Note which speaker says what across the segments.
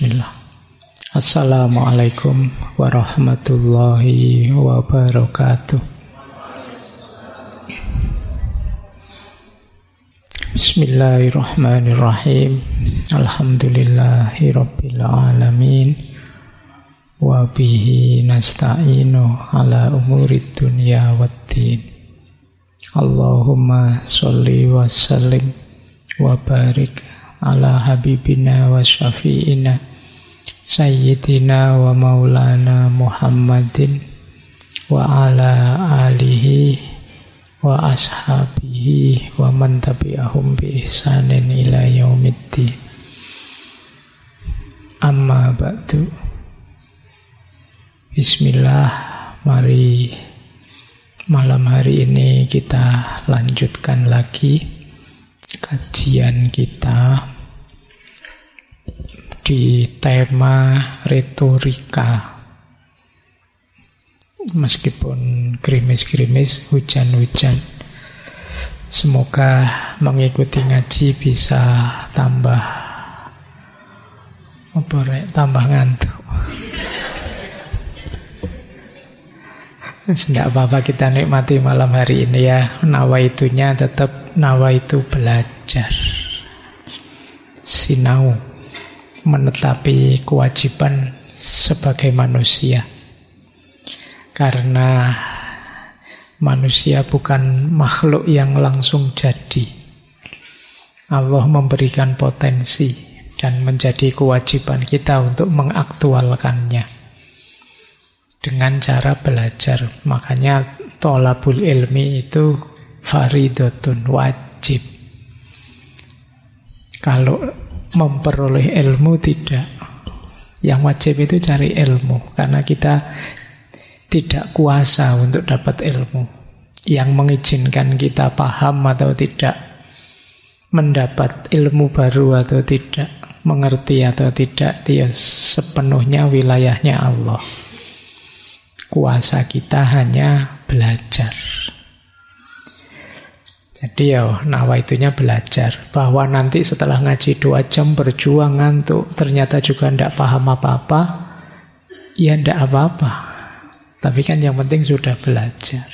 Speaker 1: Bismillah. Assalamualaikum warahmatullahi wabarakatuh. Bismillahirrahmanirrahim. Alhamdulillahi rabbil alamin. Wa bihi nasta'inu ala umurid dunya waddin. Allahumma sholli wa sallim wa barik ala habibina wa syafi'ina sayyidina wa maulana Muhammadin wa ala alihi wa ashabihi wa man tabi'ahum bi ihsanin ila yaumiddin. Amma ba'du. Bismillah, mari malam hari ini kita lanjutkan lagi kajian kita di tema retorika. Meskipun gerimis-gerimis, hujan-hujan, semoga mengikuti ngaji bisa tambah ngantuk. Tidak apa-apa, kita nikmati malam hari ini ya. Nawaitunya tetap nawaitu belajar, sinau, menetapi kewajiban sebagai manusia. Karena manusia bukan makhluk yang langsung jadi. Allah memberikan potensi dan menjadi kewajiban kita untuk mengaktualkannya dengan cara belajar. Makanya tholabul ilmi itu faridatun, wajib. Kalau memperoleh ilmu tidak. Yang wajib itu cari ilmu, karena kita tidak kuasa untuk dapat ilmu. Yang mengizinkan kita paham atau tidak, mendapat ilmu baru atau tidak, mengerti atau tidak, dia sepenuhnya wilayahnya Allah. Kuasa kita hanya belajar. Jadi ya nawaitunya belajar. Bahwa nanti setelah ngaji 2 jam berjuang ngantuk, ternyata juga tidak paham apa-apa, ya tidak apa-apa. Tapi kan yang penting sudah belajar.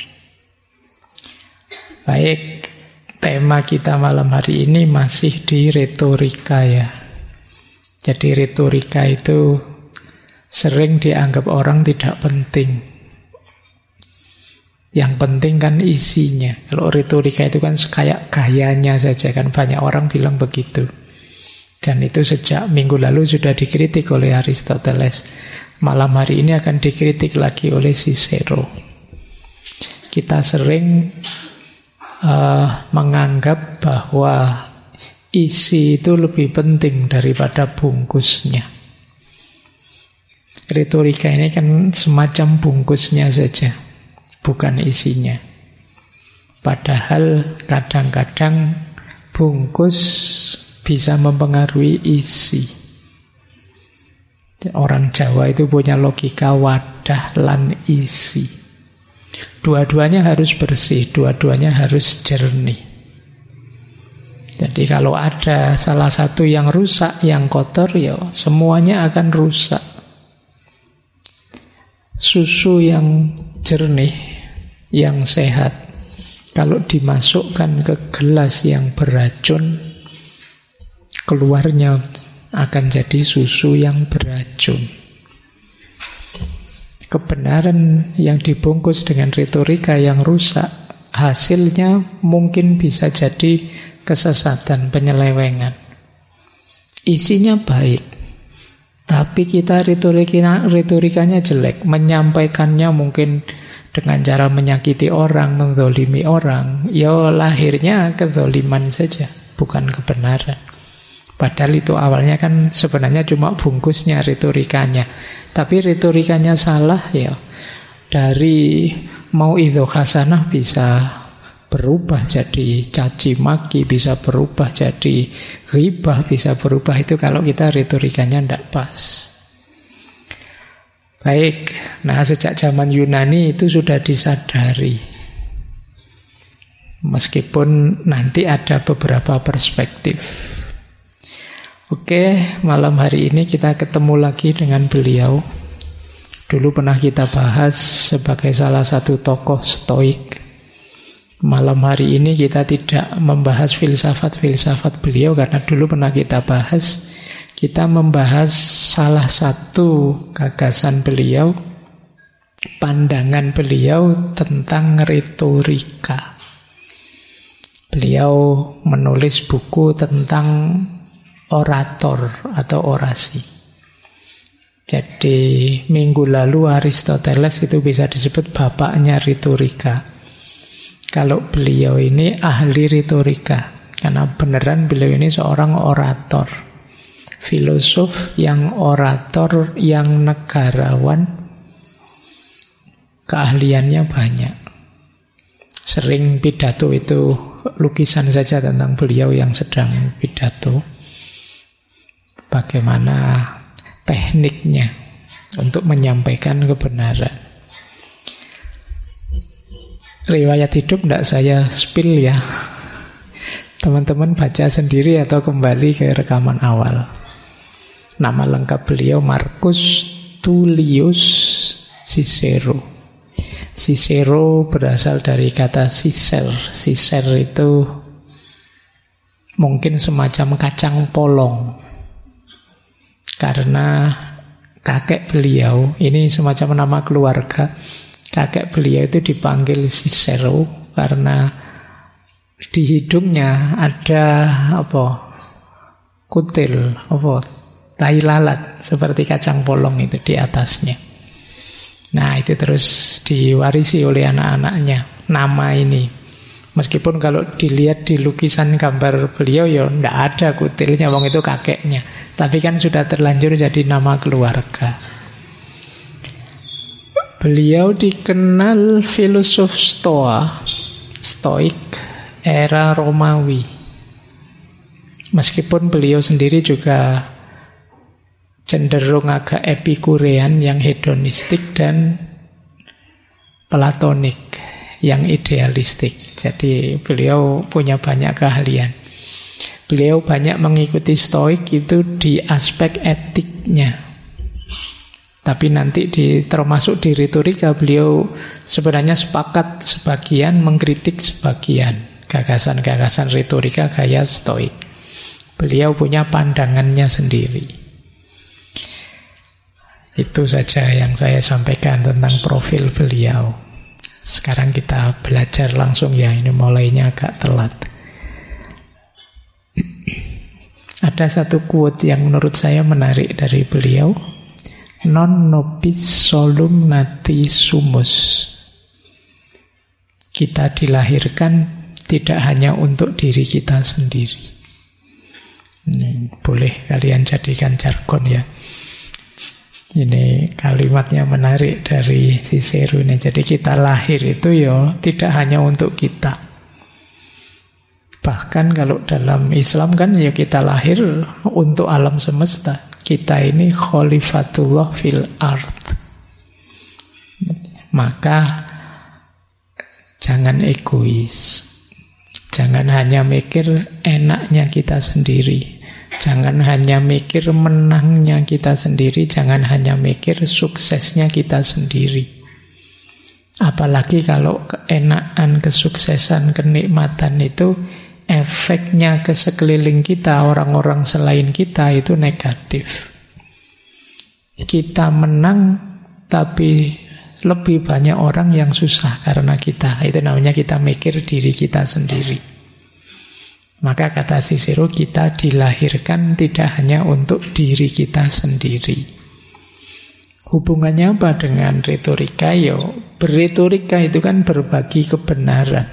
Speaker 1: Baik, tema kita malam hari ini masih di retorika ya. Jadi retorika itu sering dianggap orang tidak penting. Yang penting kan isinya. Kalau retorika itu kan kayak gayanya saja, kan banyak orang bilang begitu. Dan itu sejak minggu lalu sudah dikritik oleh Aristoteles. Malam hari ini akan dikritik lagi oleh Cicero. Kita sering menganggap bahwa isi itu lebih penting daripada bungkusnya. Retorika ini kan semacam bungkusnya saja, bukan isinya. Padahal kadang-kadang bungkus bisa mempengaruhi isi. Orang Jawa itu punya logika wadah lan isi. Dua-duanya harus bersih, dua-duanya harus jernih. Jadi kalau ada salah satu yang rusak, yang kotor, ya semuanya akan rusak. Susu yang jernih, yang sehat, kalau dimasukkan ke gelas yang beracun, keluarnya akan jadi susu yang beracun. Kebenaran yang dibungkus dengan retorika yang rusak, hasilnya mungkin bisa jadi kesesatan, penyelewengan. Isinya baik, tapi kita retorikanya jelek, menyampaikannya mungkin dengan cara menyakiti orang, menzolimi orang, ya lahirnya kezoliman saja, bukan kebenaran. Padahal itu awalnya kan sebenarnya cuma bungkusnya, retorikanya. Tapi retorikanya salah ya, dari mau'idhah hasanah bisa berubah jadi caci maki, bisa berubah jadi ghibah, bisa berubah. Itu kalau kita retorikanya tidak pas. Baik, nah sejak zaman Yunani itu sudah disadari. Meskipun nanti ada beberapa perspektif. Oke, malam hari ini kita ketemu lagi dengan beliau. Dulu pernah kita bahas sebagai salah satu tokoh Stoik. Malam hari ini kita tidak membahas filsafat-filsafat beliau, karena dulu pernah kita bahas. Kita membahas salah satu gagasan beliau, pandangan beliau tentang retorika. Beliau menulis buku tentang orator atau orasi. Jadi minggu lalu Aristoteles itu bisa disebut bapaknya retorika. Kalau beliau ini ahli retorika, karena beneran beliau ini seorang orator, filosof yang orator, yang negarawan, keahliannya banyak. Sering pidato itu lukisan saja tentang beliau yang sedang pidato. Bagaimana tekniknya untuk menyampaikan kebenaran. Riwayat hidup tidak saya spill ya. Teman-teman baca sendiri atau kembali ke rekaman awal. Nama lengkap beliau Marcus Tullius Cicero. Cicero berasal dari kata cicer. Cicer itu mungkin semacam kacang polong. Karena kakek beliau, ini semacam nama keluarga, kakek beliau itu dipanggil Cicero karena di hidungnya ada kutil, tai lalat seperti kacang polong itu di atasnya. Nah, itu terus diwarisi oleh anak-anaknya nama ini. Meskipun kalau dilihat di lukisan gambar beliau ya tidak ada kutilnya, wong itu kakeknya. Tapi kan sudah terlanjur jadi nama keluarga. Beliau dikenal filosof Stoik era Romawi. Meskipun beliau sendiri juga cenderung agak epikurean, yang hedonistik, dan platonik, yang idealistik. Jadi beliau punya banyak keahlian. Beliau banyak mengikuti Stoik itu di aspek etiknya. Tapi nanti termasuk di retorika beliau sebenarnya sepakat sebagian, mengkritik sebagian gagasan-gagasan retorika gaya Stoik. Beliau punya pandangannya sendiri. Itu saja yang saya sampaikan tentang profil beliau. Sekarang kita belajar langsung ya, ini mulainya agak telat. Ada satu quote yang menurut saya menarik dari beliau. Non nobis solum nati sumus. Kita dilahirkan tidak hanya untuk diri kita sendiri. Ini boleh kalian jadikan jargon ya. Ini kalimatnya menarik dari Cicero ini. Jadi kita lahir itu ya tidak hanya untuk kita. Bahkan kalau dalam Islam kan ya kita lahir untuk alam semesta. Kita ini khalifatullah fil ard. Maka jangan egois. Jangan hanya mikir enaknya kita sendiri. Jangan hanya mikir menangnya kita sendiri. Jangan hanya mikir suksesnya kita sendiri. Apalagi kalau keenakan, kesuksesan, kenikmatan itu efeknya ke sekeliling kita, orang-orang selain kita itu negatif. Kita menang, tapi lebih banyak orang yang susah karena kita. Itu namanya kita mikir diri kita sendiri. Maka kata Cicero, kita dilahirkan tidak hanya untuk diri kita sendiri. Hubungannya apa dengan retorika? Yo, berretorika itu kan berbagi kebenaran.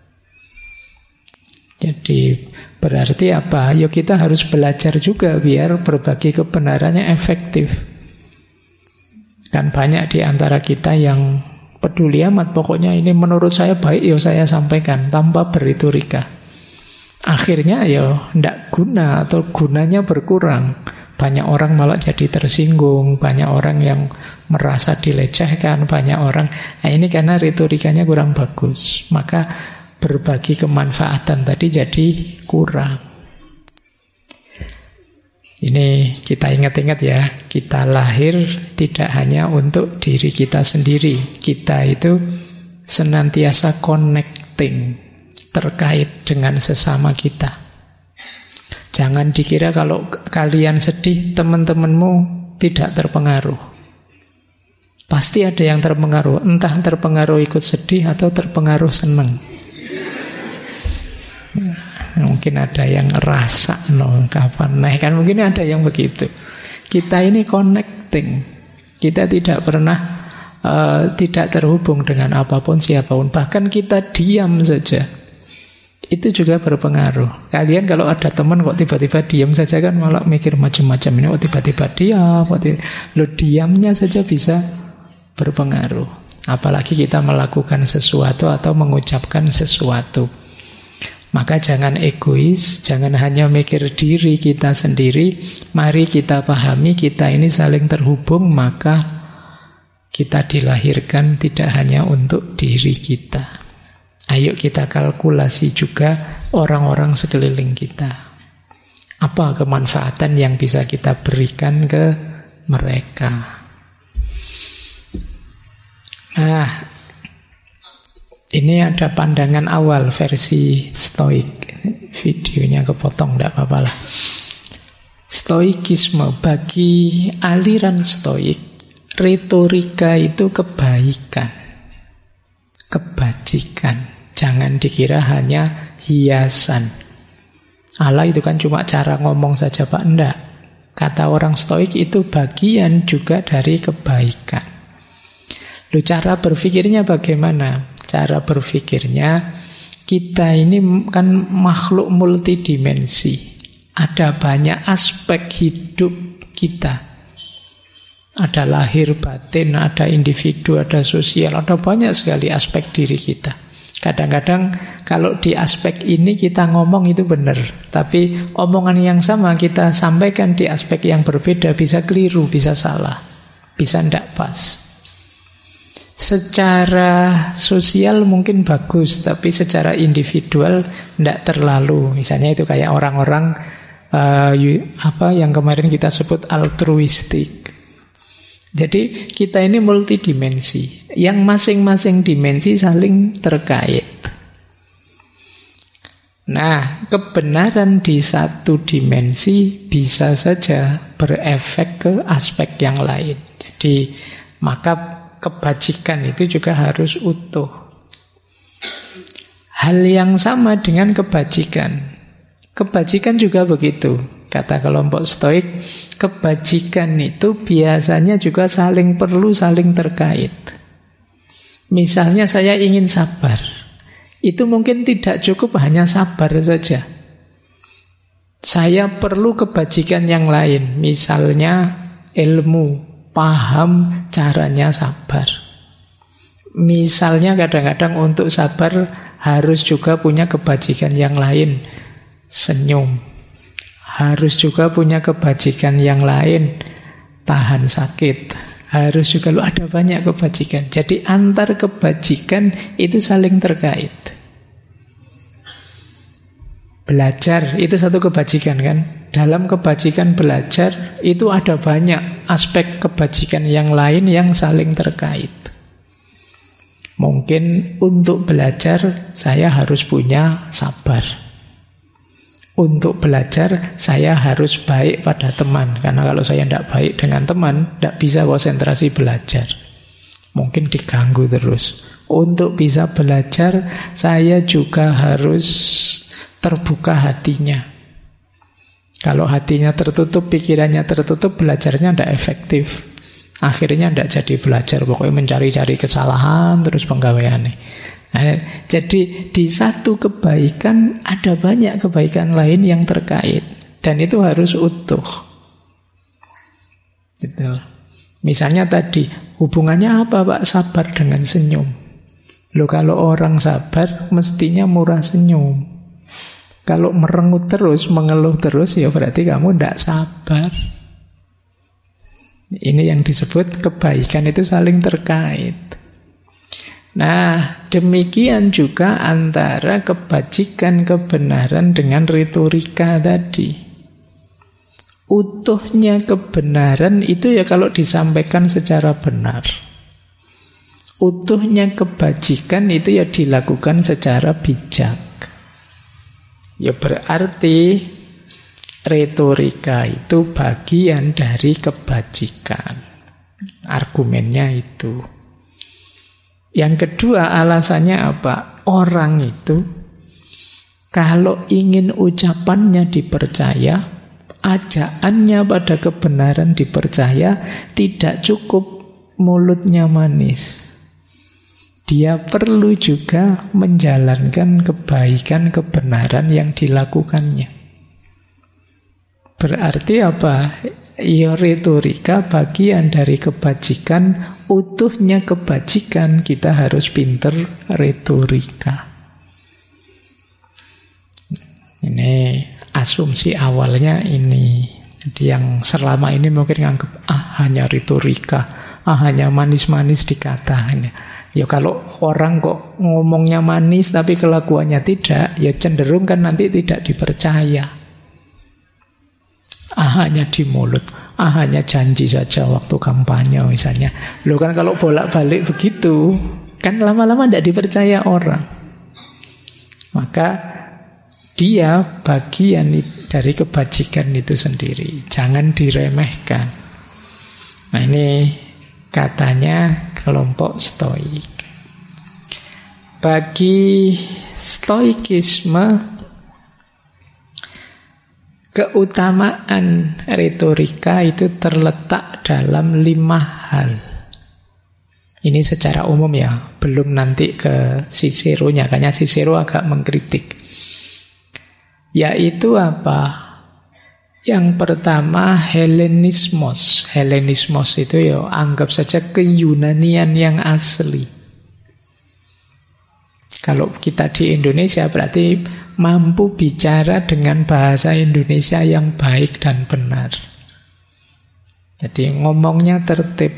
Speaker 1: Jadi berarti apa? Ya kita harus belajar juga biar berbagi kebenarannya efektif. Kan banyak di antara kita yang peduli amat, pokoknya ini menurut saya baik, ya saya sampaikan tanpa berretorika. Akhirnya ya tidak guna atau gunanya berkurang. Banyak orang malah jadi tersinggung, banyak orang yang merasa dilecehkan, banyak orang. Nah ini karena retorikanya kurang bagus. Maka berbagi kemanfaatan tadi jadi kurang. Ini kita ingat-ingat ya, kita lahir tidak hanya untuk diri kita sendiri. Kita itu senantiasa connecting, terkait dengan sesama kita. Jangan dikira kalau kalian sedih, teman-temanmu tidak terpengaruh. Pasti ada yang terpengaruh, entah terpengaruh ikut sedih atau terpengaruh senang. Mungkin ada yang rasa kapan naik, kan mungkin ada yang begitu. Kita ini connecting. Kita tidak pernah tidak terhubung dengan apapun siapapun. Bahkan kita diam saja, itu juga berpengaruh. Kalian kalau ada teman kok tiba-tiba diam saja kan malah mikir macam-macam. Ini kok tiba-tiba diam, lo diamnya saja bisa berpengaruh. Apalagi kita melakukan sesuatu atau mengucapkan sesuatu. Maka jangan egois, jangan hanya mikir diri kita sendiri. Mari kita pahami kita ini saling terhubung, maka kita dilahirkan tidak hanya untuk diri kita. Ayo kita kalkulasi juga orang-orang sekeliling kita. Apa kemanfaatan yang bisa kita berikan ke mereka? Nah, ini ada pandangan awal versi Stoik. Videonya kepotong, tidak apa-apa lah. Stoikisme, bagi aliran Stoik, retorika itu kebaikan, kebajikan. Jangan dikira hanya hiasan. Allah itu kan cuma cara ngomong saja, Pak. Enggak. Kata orang Stoik itu bagian juga dari kebaikan. Loh, cara berpikirnya bagaimana? Cara berpikirnya, kita ini kan makhluk multidimensi. Ada banyak aspek hidup kita. Ada lahir batin, ada individu, ada sosial, ada banyak sekali aspek diri kita. Kadang-kadang kalau di aspek ini kita ngomong itu benar, tapi omongan yang sama kita sampaikan di aspek yang berbeda, bisa keliru, bisa salah, bisa tidak pas. Secara sosial mungkin bagus, tapi secara individual tidak terlalu. Misalnya itu kayak orang-orang yang kemarin kita sebut altruistik. Jadi kita ini multidimensi, yang masing-masing dimensi saling terkait. Nah, kebenaran di satu dimensi bisa saja berefek ke aspek yang lain. Jadi maka kebajikan itu juga harus utuh. Hal yang sama dengan kebajikan. Kebajikan juga begitu. Kata kelompok Stoik, kebajikan itu biasanya juga saling perlu, saling terkait. Misalnya saya ingin sabar. Itu mungkin tidak cukup hanya sabar saja. Saya perlu kebajikan yang lain. Misalnya ilmu, paham caranya sabar. Misalnya kadang-kadang untuk sabar harus juga punya kebajikan yang lain. Senyum. Harus juga punya kebajikan yang lain. Tahan sakit. Harus juga, ada banyak kebajikan. Jadi antar kebajikan itu saling terkait. Belajar itu satu kebajikan kan. Dalam kebajikan belajar itu ada banyak aspek kebajikan yang lain yang saling terkait. Mungkin untuk belajar saya harus punya sabar. Untuk belajar saya harus baik pada teman. Karena kalau saya tidak baik dengan teman, tidak bisa konsentrasi belajar. Mungkin diganggu terus. Untuk bisa belajar saya juga harus terbuka hatinya. Kalau hatinya tertutup, pikirannya tertutup, belajarnya tidak efektif. Akhirnya tidak jadi belajar, pokoknya mencari-cari kesalahan terus penggaweannya. Nah, jadi di satu kebaikan ada banyak kebaikan lain yang terkait, dan itu harus utuh. Gitu. Misalnya tadi, hubungannya apa Pak sabar dengan senyum? Loh, kalau orang sabar mestinya murah senyum. Kalau merengut terus, mengeluh terus, ya berarti kamu tidak sabar. Ini yang disebut kebaikan itu saling terkait. Nah, demikian juga antara kebajikan, kebenaran dengan retorika tadi. Utuhnya kebenaran itu ya kalau disampaikan secara benar. Utuhnya kebajikan itu ya dilakukan secara bijak. Ya berarti retorika itu bagian dari kebajikan. Argumennya itu. Yang kedua alasannya apa? Orang itu kalau ingin ucapannya dipercaya, ajaannya pada kebenaran dipercaya, tidak cukup mulutnya manis. Dia perlu juga menjalankan kebaikan kebenaran yang dilakukannya. Berarti apa? Ya retorika bagian dari kebajikan, utuhnya kebajikan, kita harus pinter retorika. Ini asumsi awalnya ini. Jadi yang selama ini mungkin nganggap hanya retorika, hanya manis-manis dikata. Ya kalau orang kok ngomongnya manis tapi kelakuannya tidak, ya cenderung kan nanti tidak dipercaya. Hanya di mulut, hanya janji saja waktu kampanye misalnya. Loh kan kalau bolak-balik begitu, kan lama-lama tidak dipercaya orang. Maka dia bagian dari kebajikan itu sendiri. Jangan diremehkan. Nah ini katanya kelompok Stoik. Bagi Stoikisme, keutamaan retorika itu terletak dalam 5 hal. Ini secara umum ya, belum nanti ke Cicero-nya, karena Cicero agak mengkritik. Yaitu apa? Yang pertama Helenismos. Helenismos itu ya anggap saja keyunanian yang asli. Kalau kita di Indonesia berarti mampu bicara dengan bahasa Indonesia yang baik dan benar. Jadi ngomongnya tertib.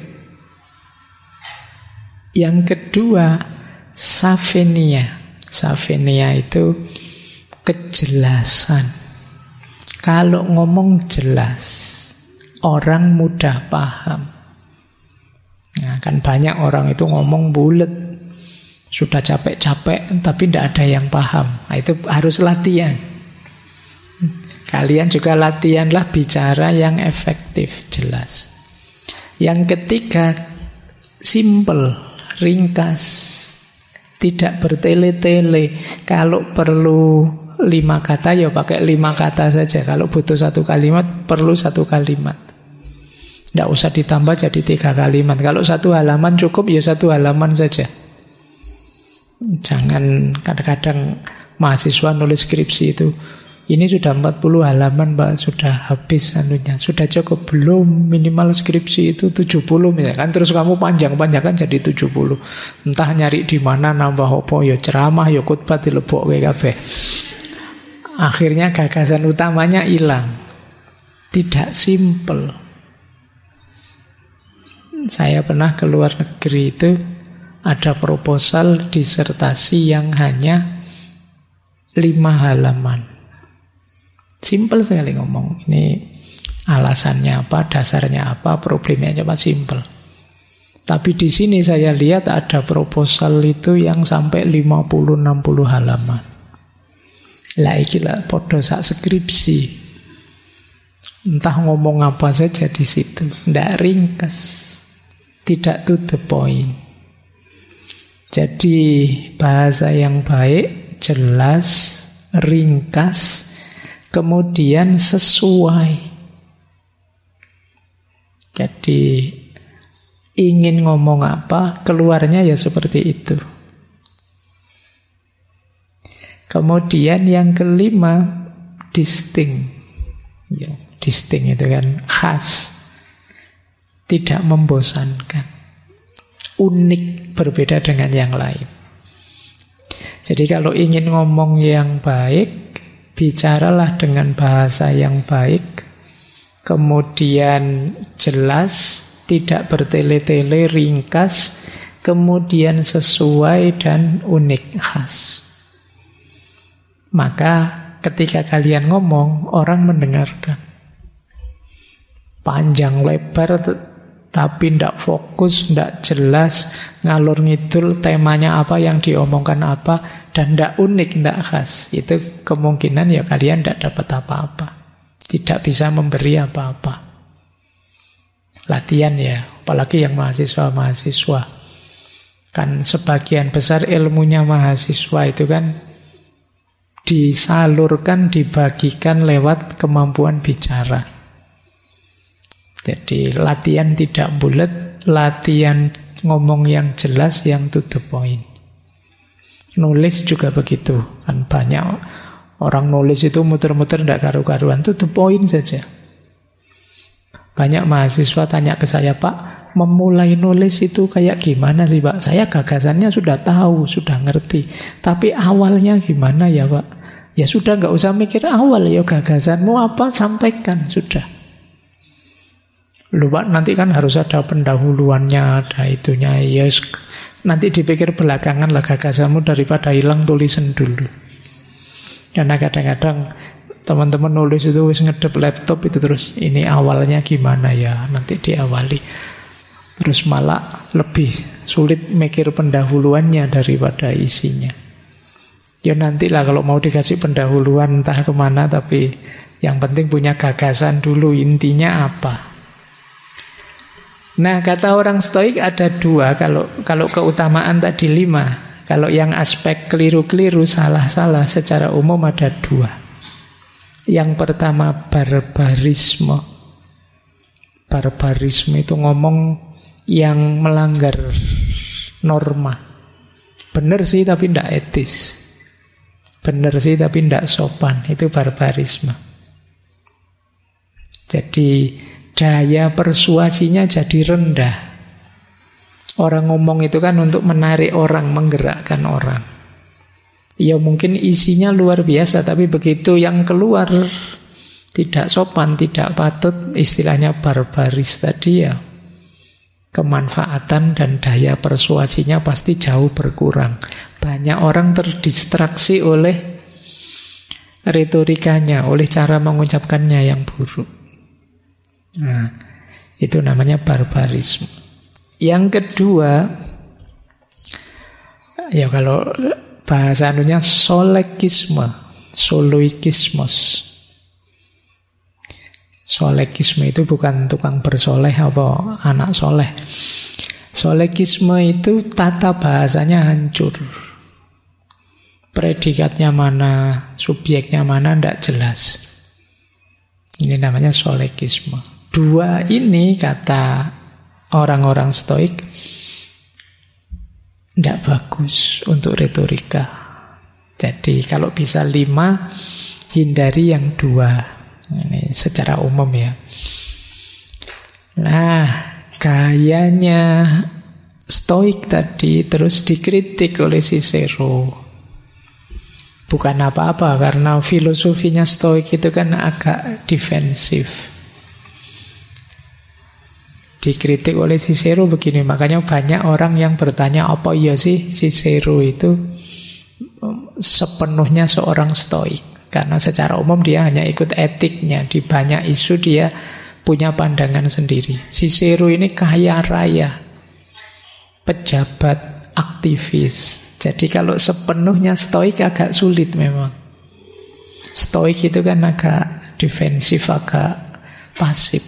Speaker 1: Yang kedua Safenia. Safenia itu kejelasan. Kalau ngomong jelas, orang mudah paham. Nah, kan banyak orang itu ngomong bulet, sudah capek-capek, tapi tidak ada yang paham. Nah, itu harus latihan. Kalian juga latihanlah bicara yang efektif, jelas. Yang ketiga, simple, ringkas, tidak bertele-tele. Kalau perlu 5 kata ya pakai 5 kata saja. Kalau butuh 1 kalimat perlu 1 kalimat. Tidak usah ditambah jadi 3 kalimat. Kalau 1 halaman cukup ya 1 halaman saja. Jangan kadang-kadang mahasiswa nulis skripsi itu, ini sudah 40 halaman Pak, sudah habis anunya, sudah cukup belum, minimal skripsi itu 70 misalkan, terus kamu panjang-panjangkan jadi 70. Entah nyari di mana nambah apa, ya ceramah, ya khotbah dilebokke kabeh. Akhirnya gagasan utamanya hilang. Tidak simple. Saya pernah ke luar negeri itu, ada proposal disertasi yang hanya 5 halaman. Simple sekali ngomong. Ini alasannya apa, dasarnya apa, problemnya coba simple. Tapi di sini saya lihat ada proposal itu yang sampai 50-60 halaman. Lah iki lah podo sak skripsi. Entah ngomong apa saja di situ, ndak ringkas, tidak to the point. Jadi bahasa yang baik, jelas, ringkas, kemudian sesuai. Jadi ingin ngomong apa, keluarnya ya seperti itu. Kemudian yang kelima, distinct. Ya, distinct itu kan khas, tidak membosankan, unik, berbeda dengan yang lain. Jadi kalau ingin ngomong yang baik, bicaralah dengan bahasa yang baik, kemudian jelas, tidak bertele-tele, ringkas, kemudian sesuai dan unik, khas. Maka ketika kalian ngomong, orang mendengarkan. panjang lebar tapi tidak fokus, tidak jelas, ngalur ngidul temanya apa, yang diomongkan apa, dan tidak unik, tidak khas. Itu kemungkinan ya kalian tidak dapat apa-apa, tidak bisa memberi apa-apa. Latihan ya, apalagi yang mahasiswa-mahasiswa. Kan sebagian besar ilmunya mahasiswa itu kan disalurkan, dibagikan lewat kemampuan bicara. Jadi latihan tidak bulat, latihan ngomong yang jelas, yang to the point. Nulis juga begitu. Kan banyak orang nulis itu muter-muter tidak karu-karuan, to the point saja. Banyak mahasiswa tanya ke saya, Pak, memulai nulis itu kayak gimana sih, Pak? Saya gagasannya sudah tahu, sudah ngerti. Tapi awalnya gimana ya, Pak? Ya sudah, nggak usah mikir awal, ya gagasanmu apa, sampaikan, sudah. Lupa nanti kan harus ada pendahuluannya, ada itunya. Yes, nanti dipikir belakangan lah gagasanmu, daripada hilang tulisan dulu. Karena kadang-kadang teman-teman nulis itu wis ngedep laptop itu terus ini awalnya gimana ya, nanti diawali. Terus malah lebih sulit mikir pendahuluannya daripada isinya. Ya nantilah kalau mau dikasih pendahuluan entah kemana, tapi yang penting punya gagasan dulu, intinya apa. Nah, kata orang Stoik ada dua. Kalau keutamaan tadi 5. Kalau yang aspek keliru-keliru, salah-salah, secara umum ada 2. Yang pertama barbarisme. Barbarisme itu ngomong yang melanggar norma. Benar sih tapi tidak etis. Benar sih tapi tidak sopan. Itu barbarisme. Jadi daya persuasinya jadi rendah. Orang ngomong itu kan untuk menarik orang, menggerakkan orang. Ya mungkin isinya luar biasa, tapi begitu yang keluar tidak sopan, tidak patut, istilahnya barbaris tadi ya, kemanfaatan dan daya persuasinya pasti jauh berkurang. Banyak orang terdistraksi oleh retorikanya, oleh cara mengucapkannya yang buruk. Nah, itu namanya barbarisme. Yang kedua, ya kalau bahasa anunya solekisme, soloikismos. Solekisme itu bukan tukang bersoleh apa anak soleh. Solekisme itu tata bahasanya hancur. Predikatnya mana, subjeknya mana, tidak jelas. Ini namanya solekisme. 2 ini kata orang-orang Stoik tidak bagus untuk retorika. Jadi kalau bisa 5, hindari yang 2. Ini secara umum ya. Nah, gayanya Stoik tadi terus dikritik oleh Cicero. Bukan apa-apa, karena filosofinya Stoik itu kan agak defensif. Dikritik oleh Cicero begini, makanya banyak orang yang bertanya, apa iya sih Cicero itu sepenuhnya seorang Stoik? Karena secara umum dia hanya ikut etiknya, di banyak isu dia punya pandangan sendiri. Cicero ini kaya raya, pejabat, aktivis. Jadi kalau sepenuhnya Stoik agak sulit memang. Stoik itu kan agak defensif, agak pasif.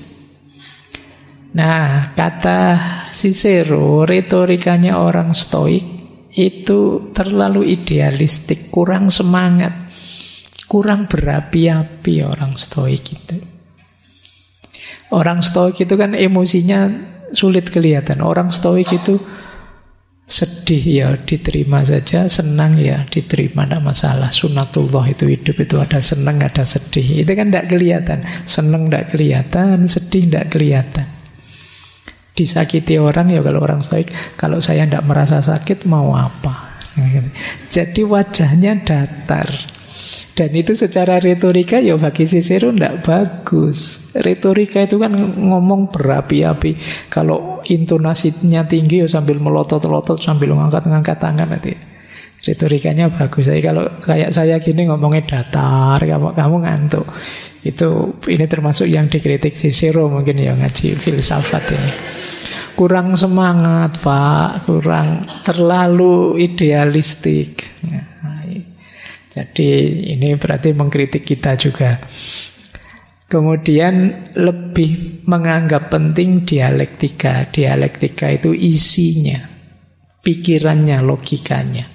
Speaker 1: Nah, kata Cicero, retorikanya orang Stoik itu terlalu idealistik, kurang semangat, kurang berapi-api orang Stoik itu. Orang Stoik itu kan emosinya sulit kelihatan. Orang Stoik itu sedih ya diterima saja, senang ya diterima, tidak masalah. Sunatullah itu hidup itu ada senang, ada sedih. Itu kan tidak kelihatan. Senang tidak kelihatan, sedih tidak kelihatan. Disakiti orang ya kalau orang Stoik, kalau saya tidak merasa sakit mau apa? Jadi wajahnya datar. Dan itu secara retorika ya bagi Cicero tidak bagus. Retorika itu kan ngomong berapi-api. Kalau intonasinya tinggi ya sambil melotot-lotot, sambil ngangkat-ngangkat tangan nanti. Retorikanya bagus. Jadi kalau kayak saya gini ngomongnya datar, kamu ngantuk. Ini termasuk yang dikritik Cicero mungkin ya, ngaji filsafat ini. Kurang semangat, Pak. Kurang, terlalu idealistik. Jadi ini berarti mengkritik kita juga. Kemudian lebih menganggap penting dialektika. Dialektika itu isinya, pikirannya, logikanya.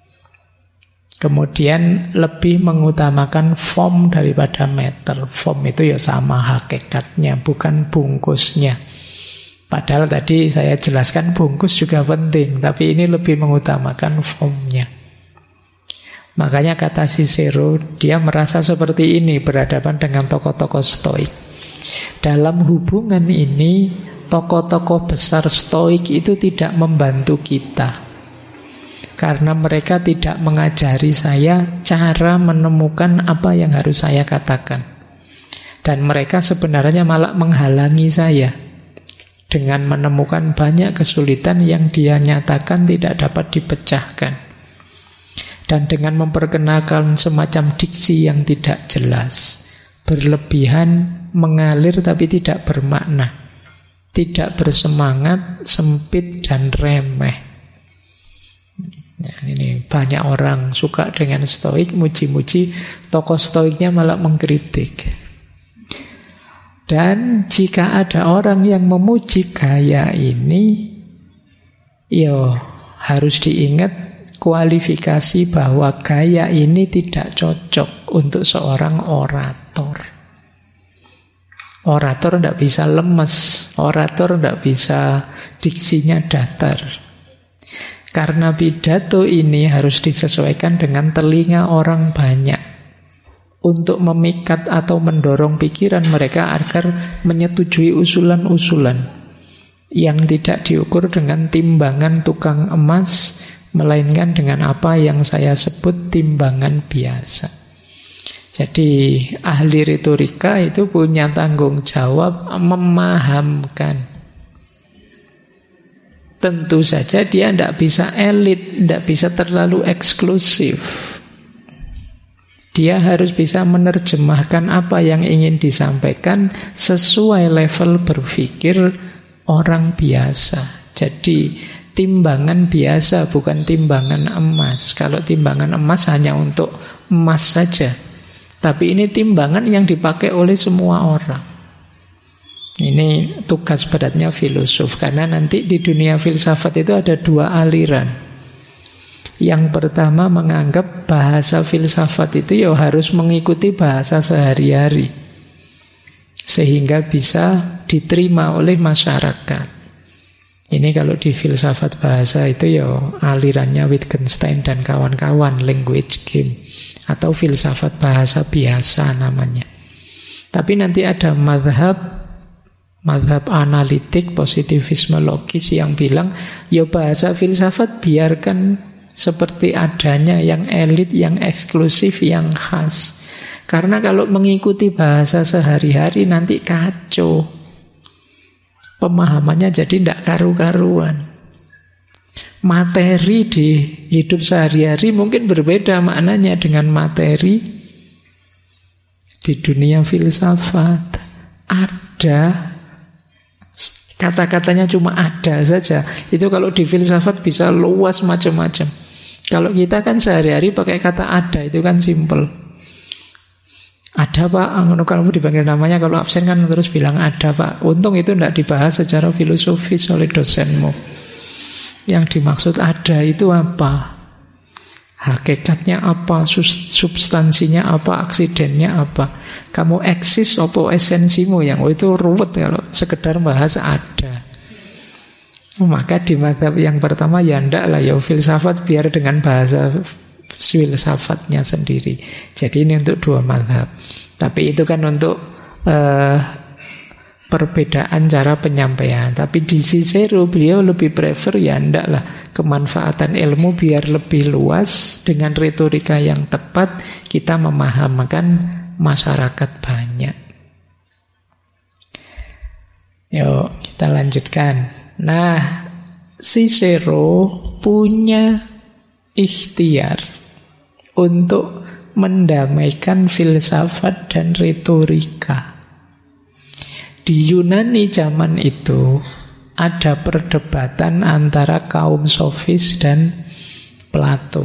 Speaker 1: Kemudian lebih mengutamakan form daripada matter. Form itu ya sama hakikatnya, bukan bungkusnya. Padahal tadi saya jelaskan bungkus juga penting, tapi ini lebih mengutamakan formnya. Makanya kata Cicero, dia merasa seperti ini berhadapan dengan tokoh-tokoh Stoik. Dalam hubungan ini, tokoh-tokoh besar Stoik itu tidak membantu kita. Karena mereka tidak mengajari saya cara menemukan apa yang harus saya katakan. Dan mereka sebenarnya malah menghalangi saya dengan menemukan banyak kesulitan yang dia nyatakan tidak dapat dipecahkan. Dan dengan memperkenalkan semacam diksi yang tidak jelas, berlebihan, mengalir tapi tidak bermakna, tidak bersemangat, sempit dan remeh. Ya, ini banyak orang suka dengan Stoik, muji-muji, tokoh Stoiknya malah mengkritik. Dan jika ada orang yang memuji gaya ini, harus diingat kualifikasi bahwa gaya ini tidak cocok untuk seorang orator. Orator tidak bisa lemes, orator tidak bisa diksinya datar. Karena pidato ini harus disesuaikan dengan telinga orang banyak untuk memikat atau mendorong pikiran mereka agar menyetujui usulan-usulan yang tidak diukur dengan timbangan tukang emas, melainkan dengan apa yang saya sebut timbangan biasa. Jadi ahli retorika itu punya tanggung jawab memahamkan. Tentu saja dia tidak bisa elit, tidak bisa terlalu eksklusif. Dia harus bisa menerjemahkan apa yang ingin disampaikan sesuai level berpikir orang biasa. Jadi timbangan biasa, bukan timbangan emas. Kalau timbangan emas hanya untuk emas saja. Tapi ini timbangan yang dipakai oleh semua orang. Ini tugas beratnya filosof, karena nanti di dunia filsafat itu ada dua aliran. Yang pertama menganggap bahasa filsafat itu harus mengikuti bahasa sehari-hari, sehingga bisa diterima oleh masyarakat. Ini kalau di filsafat bahasa itu alirannya Wittgenstein dan kawan-kawan, language game, atau filsafat bahasa biasa namanya. Tapi nanti ada madhab analitik, positivisme logis yang bilang bahasa filsafat biarkan seperti adanya, yang elit, yang eksklusif, yang khas. Karena kalau mengikuti bahasa sehari-hari nanti kacau, pemahamannya jadi tidak karu-karuan. Materi di hidup sehari-hari mungkin berbeda maknanya dengan materi di dunia filsafat. Ada kata-katanya cuma ada saja. Itu kalau di filsafat bisa luas macam-macam. Kalau kita kan sehari-hari pakai kata ada, itu kan simple. Ada Pak, kalau dipanggil namanya, kalau absen kan terus bilang ada Pak. Untung itu tidak dibahas secara filosofis oleh dosenmu. Yang dimaksud ada itu apa? Hakikatnya apa, substansinya apa, aksidennya apa. Kamu eksis apa esensimu, yang itu ruwet kalau sekedar bahas ada. Maka di mazhab yang pertama ndak lah, filsafat biar dengan bahasa filsafatnya sendiri. Jadi ini untuk dua mazhab. Tapi itu kan untuk perbedaan cara penyampaian. Tapi di Cicero beliau lebih prefer ndak lah, kemanfaatan ilmu biar lebih luas. Dengan retorika yang tepat kita memahamkan masyarakat banyak. Yuk kita lanjutkan. Nah, Cicero punya ikhtiar untuk mendamaikan filsafat dan retorika. Di Yunani zaman itu ada perdebatan antara kaum sofis dan Plato.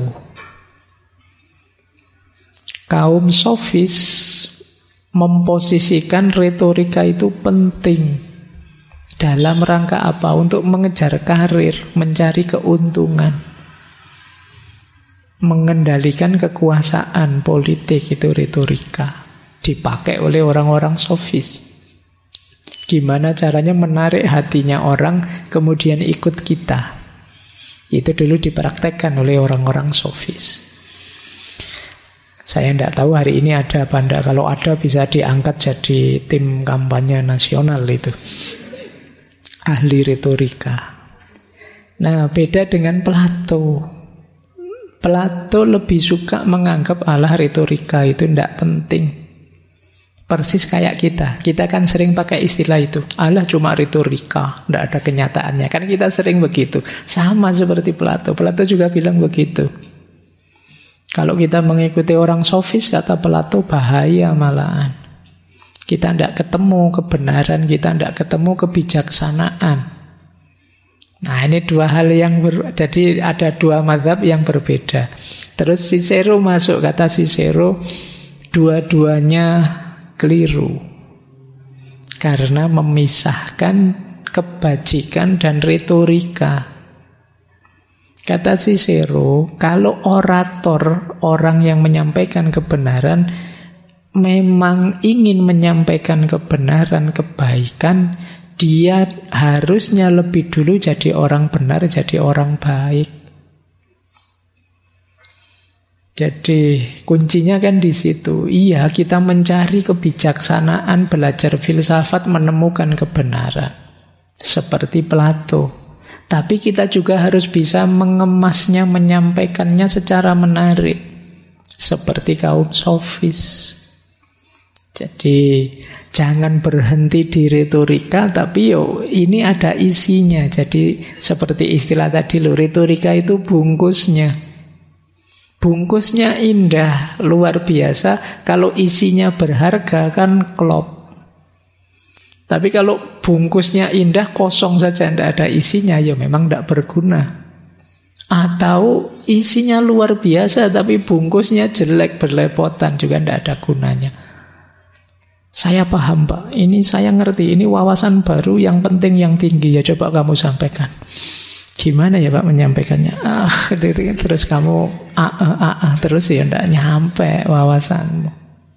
Speaker 1: Kaum sofis memposisikan retorika itu penting. Dalam rangka apa? Untuk mengejar karir, mencari keuntungan, mengendalikan kekuasaan politik, itu retorika. Dipakai oleh orang-orang sofis. Gimana caranya menarik hatinya orang kemudian ikut kita. Itu dulu dipraktekkan oleh orang-orang sofis. Saya tidak tahu hari ini ada apa enggak. Kalau ada bisa diangkat jadi tim kampanye nasional itu. Ahli retorika. Nah, beda dengan Plato. Plato lebih suka menganggap retorika itu tidak penting. Persis kayak kita. Kita kan sering pakai istilah itu. Cuma retorika, tidak ada kenyataannya. Kan kita sering begitu. Sama seperti Plato. Plato juga bilang begitu. Kalau kita mengikuti orang sofis, kata Plato, bahaya malahan. Kita tidak ketemu kebenaran, kita tidak ketemu kebijaksanaan. Nah, ini dua hal yang jadi ada dua mazhab yang berbeda. Terus Cicero masuk, kata Cicero, dua-duanya keliru. Karena memisahkan kebajikan dan retorika. Kata Cicero, kalau orator, orang yang menyampaikan kebenaran, memang ingin menyampaikan kebenaran, kebaikan, dia harusnya lebih dulu jadi orang benar, jadi orang baik. Jadi kuncinya kan di situ. Iya, kita mencari kebijaksanaan, belajar filsafat, menemukan kebenaran. Seperti Plato. Tapi kita juga harus bisa mengemasnya, menyampaikannya secara menarik. Seperti kaum sofis. Jadi jangan berhenti di retorika, tapi ini ada isinya. Jadi seperti istilah tadi retorika itu bungkusnya. Bungkusnya indah, luar biasa. Kalau isinya berharga kan klop. Tapi kalau bungkusnya indah, kosong saja, tidak ada isinya, memang tidak berguna. Atau isinya luar biasa, tapi bungkusnya jelek, berlepotan, juga tidak ada gunanya. Saya paham, Pak. Ini saya ngerti. Ini wawasan baru yang penting, yang tinggi. Ya coba kamu sampaikan. Gimana ya Pak menyampaikannya? Terus kamu terus ya tidak nyampe wawasanmu.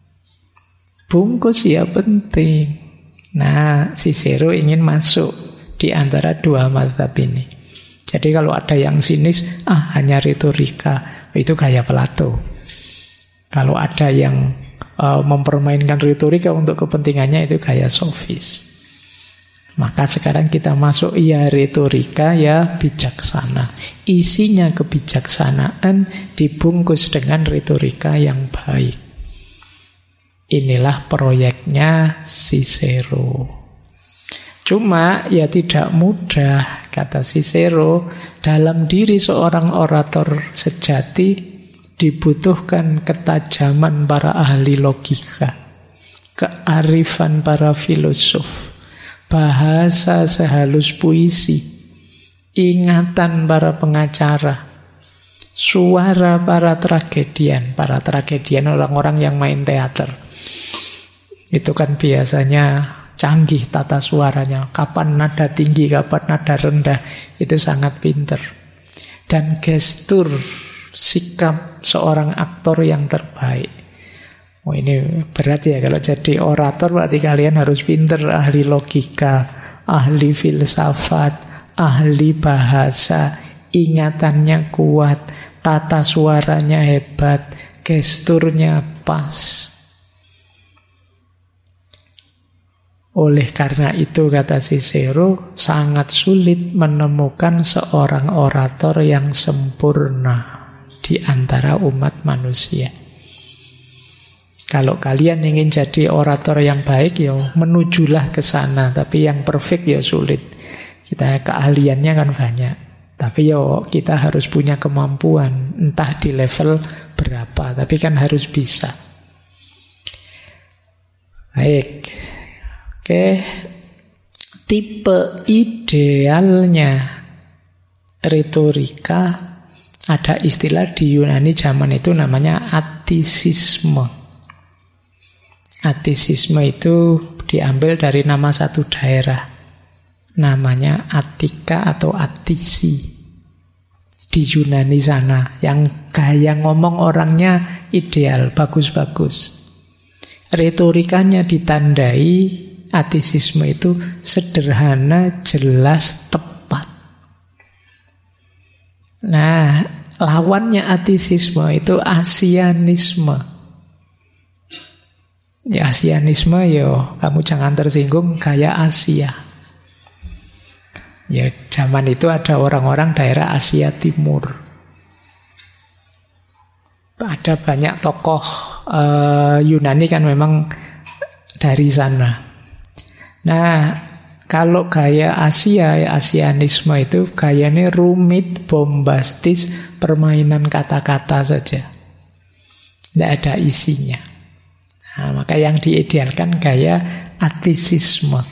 Speaker 1: Bungkus ya penting. Nah, Cicero ingin masuk di antara dua mazhab ini. Jadi kalau ada yang sinis, hanya retorika, itu gaya Plato. Kalau ada yang mempermainkan retorika untuk kepentingannya, itu gaya sofis. Maka sekarang kita masuk, ya retorika, ya bijaksana. Isinya kebijaksanaan dibungkus dengan retorika yang baik. Inilah proyeknya Cicero. Cuma ya tidak mudah, kata Cicero, dalam diri seorang orator sejati dibutuhkan ketajaman para ahli logika, kearifan para filosof, bahasa sehalus puisi, ingatan para pengacara, suara para tragedian. Para tragedian orang-orang yang main teater. Itu kan biasanya canggih tata suaranya. Kapan nada tinggi, kapan nada rendah. Itu sangat pinter. Dan gestur, sikap seorang aktor yang terbaik. Ini berat ya, kalau jadi orator berarti kalian harus pinter, ahli logika, ahli filsafat, ahli bahasa, ingatannya kuat, tata suaranya hebat, gesturnya pas. Oleh karena itu, kata Cicero, sangat sulit menemukan seorang orator yang sempurna di antara umat manusia. Kalau kalian ingin jadi orator yang baik, menujulah ke sana. Tapi yang perfect sulit. Kita keahliannya kan banyak. Tapi kita harus punya kemampuan, entah di level berapa, tapi kan harus bisa. Baik. Oke. Tipe idealnya retorika, ada istilah di Yunani zaman itu namanya atisisme. Atisisme itu diambil dari nama satu daerah. Namanya Attika atau Atisi di Yunani sana, yang gaya ngomong orangnya ideal, bagus-bagus. Retorikanya ditandai, atisisme itu sederhana, jelas, tepat. Nah, lawannya atisisme itu asianisme. Ya asianisme kamu jangan tersinggung, gaya Asia. Ya, zaman itu ada orang-orang daerah Asia Timur. Ada banyak tokoh Yunani kan memang dari sana. Nah, kalau gaya Asia, asianisme itu gayanya rumit, bombastis, permainan kata-kata saja. Tidak ada isinya. Nah, maka yang diidealkan gaya atisisme.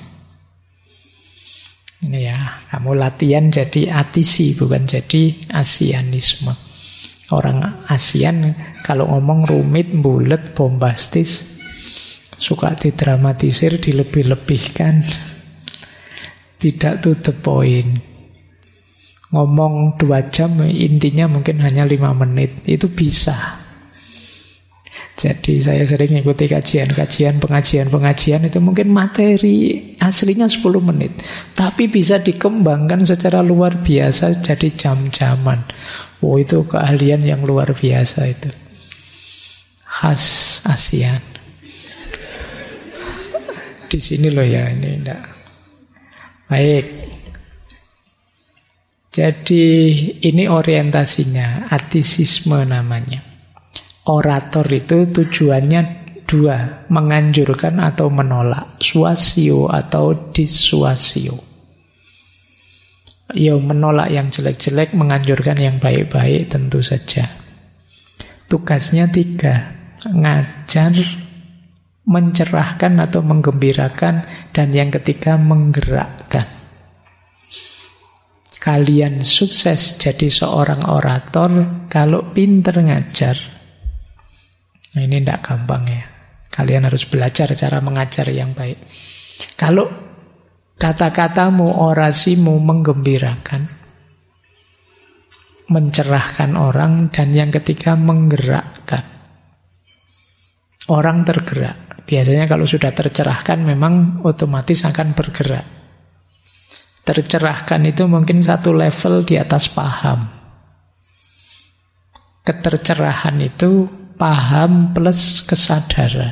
Speaker 1: Ini ya, kamu latihan jadi atisi, bukan jadi asianisme. Orang ASEAN kalau ngomong rumit, bulet, bombastis, suka didramatisir, dilebih-lebihkan, tidak to the point. Ngomong 2 jam, intinya mungkin hanya 5 menit, itu bisa. Jadi saya sering ikuti kajian-kajian, pengajian itu mungkin materi aslinya 10 menit. Tapi bisa dikembangkan secara luar biasa jadi jam-jaman. Oh, itu keahlian yang luar biasa itu. Khas ASEAN. Di sini loh ya, ini enggak. Baik. Jadi ini orientasinya, atisisme namanya. Orator itu tujuannya 2, menganjurkan atau menolak, suasio atau disuasio. Menolak yang jelek-jelek, menganjurkan yang baik-baik tentu saja. Tugasnya 3, ngajar, mencerahkan atau menggembirakan, dan yang ketiga menggerakkan. Kalian sukses jadi seorang orator kalau pinter ngajar. Nah, ini tidak gampang ya. Kalian harus belajar cara mengajar yang baik. Kalau kata-katamu, orasimu menggembirakan, mencerahkan orang, dan yang ketiga menggerakkan. Orang tergerak. Biasanya kalau sudah tercerahkan memang otomatis akan bergerak. Tercerahkan itu mungkin satu level di atas paham. Ketercerahan itu paham plus kesadaran.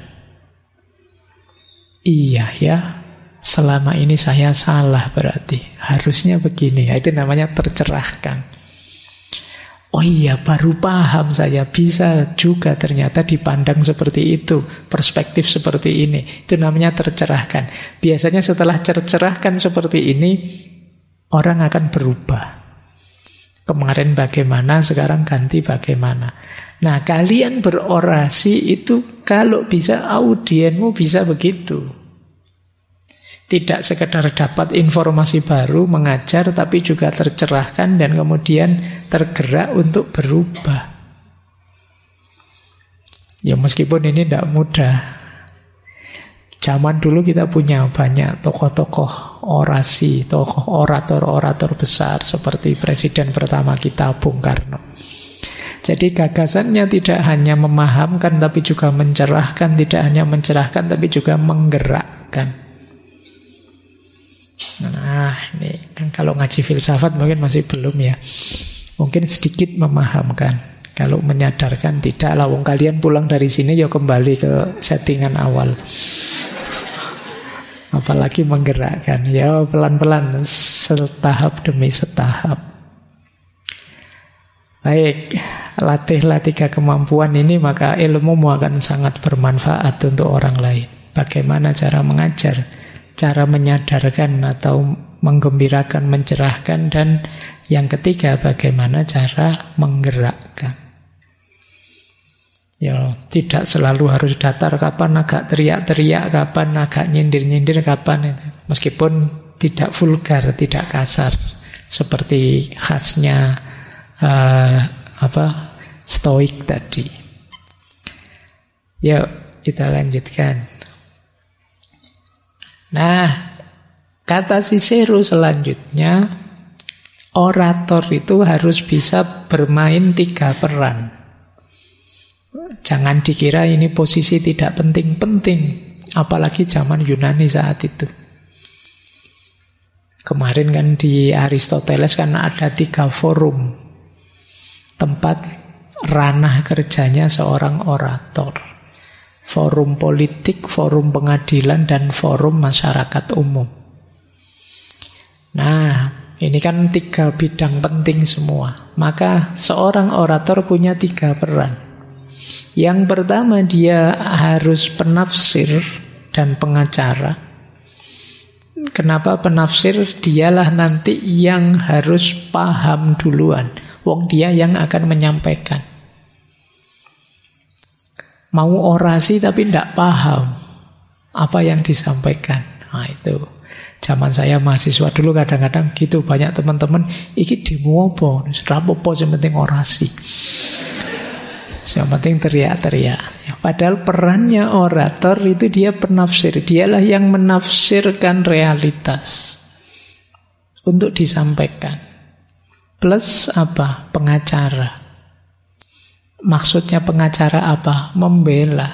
Speaker 1: Iya ya, selama ini saya salah berarti. Harusnya begini. Itu namanya tercerahkan. Oh iya, baru paham saya. Bisa juga ternyata dipandang seperti itu. Perspektif seperti ini. Itu namanya tercerahkan. Biasanya setelah tercerahkan seperti ini, orang akan berubah. Kemarin bagaimana, sekarang ganti bagaimana. Nah, kalian berorasi itu kalau bisa audienmu bisa begitu. Tidak sekedar dapat informasi baru, mengajar, tapi juga tercerahkan dan kemudian tergerak untuk berubah. Ya meskipun ini tidak mudah. Zaman dulu kita punya banyak tokoh-tokoh orasi, tokoh orator-orator besar seperti presiden pertama kita, Bung Karno. Jadi gagasannya tidak hanya memahamkan tapi juga mencerahkan, tidak hanya mencerahkan tapi juga menggerakkan. Nah, ini kan kalau ngaji filsafat mungkin masih belum ya. Mungkin sedikit memahamkan. Kalau menyadarkan tidak, wong kalian pulang dari sini ya kembali ke settingan awal. Apalagi menggerakkan. Ya pelan-pelan, setahap demi setahap. Baik, latihlah 3 kemampuan ini, maka ilmumu akan sangat bermanfaat untuk orang lain. Bagaimana cara mengajar, cara menyadarkan atau menggembirakan, mencerahkan, dan yang ketiga bagaimana cara menggerakkan. Ya, tidak selalu harus datar, kapan agak teriak-teriak, kapan agak nyindir-nyindir, kapan itu. Meskipun tidak vulgar, tidak kasar, seperti khasnya Stoik tadi. Yuk, kita lanjutkan. Nah, kata Cicero selanjutnya, orator itu harus bisa bermain 3 peran. Jangan dikira ini posisi tidak penting-penting, apalagi zaman Yunani saat itu. Kemarin kan di Aristoteles kan ada 3 forum, tempat ranah kerjanya seorang orator. Forum politik, forum pengadilan, dan forum masyarakat umum. Nah, ini kan 3 bidang penting semua. Maka seorang orator punya 3 peran. Yang pertama, dia harus penafsir dan pengacara. Kenapa penafsir? Dialah nanti yang harus paham duluan. Wong dia yang akan menyampaikan. Mau orasi tapi tidak paham apa yang disampaikan. Nah itu. Zaman saya mahasiswa dulu kadang-kadang gitu, banyak teman-teman, iki demo apa? Rapopo yang penting orasi. Yang penting teriak-teriak. Padahal perannya orator itu dia penafsir. Dialah yang menafsirkan realitas untuk disampaikan. Plus apa? Pengacara. Maksudnya pengacara apa? Membela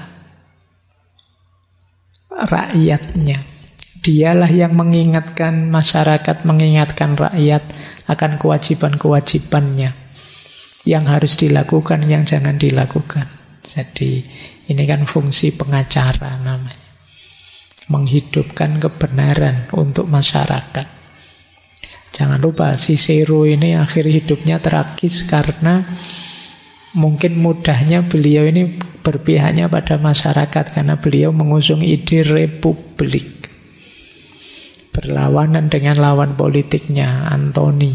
Speaker 1: rakyatnya. Dialah yang mengingatkan masyarakat, mengingatkan rakyat akan kewajiban-kewajibannya, yang harus dilakukan, yang jangan dilakukan. Jadi ini kan fungsi pengacara namanya. Menghidupkan kebenaran untuk masyarakat. Jangan lupa Cicero ini akhir hidupnya tragis karena mungkin mudahnya beliau ini berpihaknya pada masyarakat karena beliau mengusung ide republik. Berlawanan dengan lawan politiknya Antoni,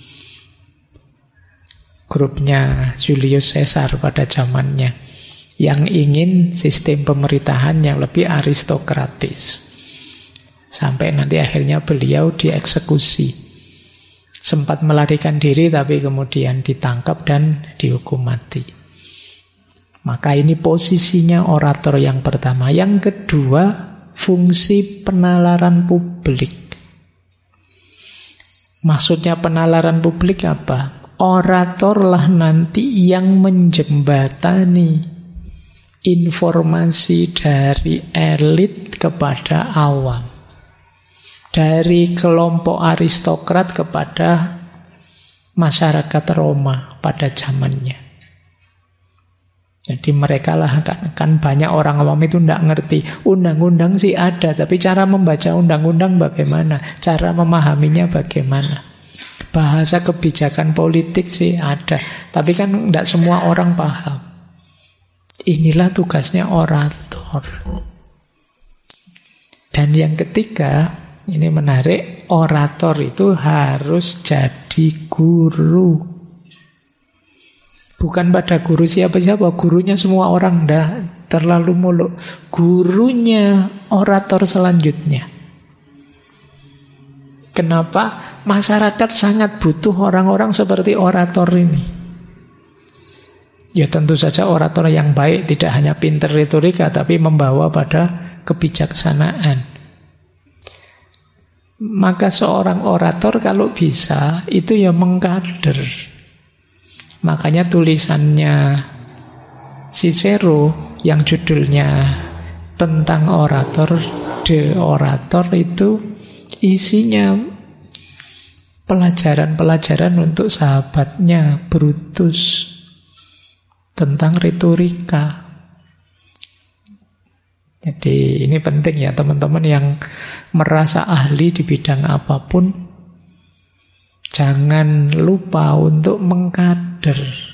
Speaker 1: grupnya Julius Caesar pada zamannya, yang ingin sistem pemerintahan yang lebih aristokratis. Sampai nanti akhirnya beliau dieksekusi. Sempat melarikan diri tapi kemudian ditangkap dan dihukum mati. Maka ini posisinya orator yang pertama. Yang kedua, fungsi penalaran publik. Maksudnya penalaran publik apa? Oratorlah nanti yang menjembatani informasi dari elit kepada awam, dari kelompok aristokrat kepada masyarakat Roma pada zamannya. Jadi mereka lah kan banyak orang awam itu tidak ngerti. Undang-undang sih ada, tapi cara membaca undang-undang bagaimana? Cara memahaminya bagaimana? Bahasa kebijakan politik sih ada, tapi kan tidak semua orang paham. Inilah tugasnya orator. Dan yang ketiga, ini menarik, orator itu harus jadi guru. Bukan pada guru siapa-siapa, gurunya semua orang, dah terlalu muluk. Gurunya orator selanjutnya. Kenapa? Masyarakat sangat butuh orang-orang seperti orator ini. Ya tentu saja orator yang baik, tidak hanya pinter retorika, tapi membawa pada kebijaksanaan. Maka seorang orator kalau bisa, itu ya mengkader. Makanya tulisannya Cicero yang judulnya tentang orator, De Orator, itu isinya pelajaran-pelajaran untuk sahabatnya Brutus tentang retorika. Jadi ini penting ya teman-teman yang merasa ahli di bidang apapun, jangan lupa untuk mengkader.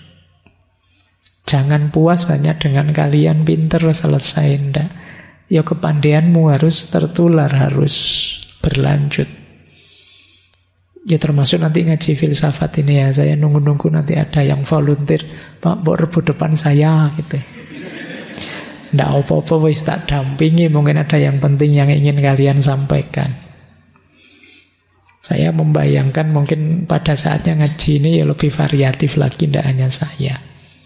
Speaker 1: Jangan puas hanya dengan kalian pinter selesai, enggak. Ya kepandaianmu harus tertular, harus berlanjut. Ya termasuk nanti ngaji filsafat ini ya. Saya nunggu-nunggu nanti ada yang volunteer, Pak, mau rebut depan saya gitu. Nggak apa-apa, wis tak dampingi. Mungkin ada yang penting yang ingin kalian sampaikan. Saya membayangkan mungkin pada saatnya ngaji ini ya lebih variatif lagi, tidak hanya saya.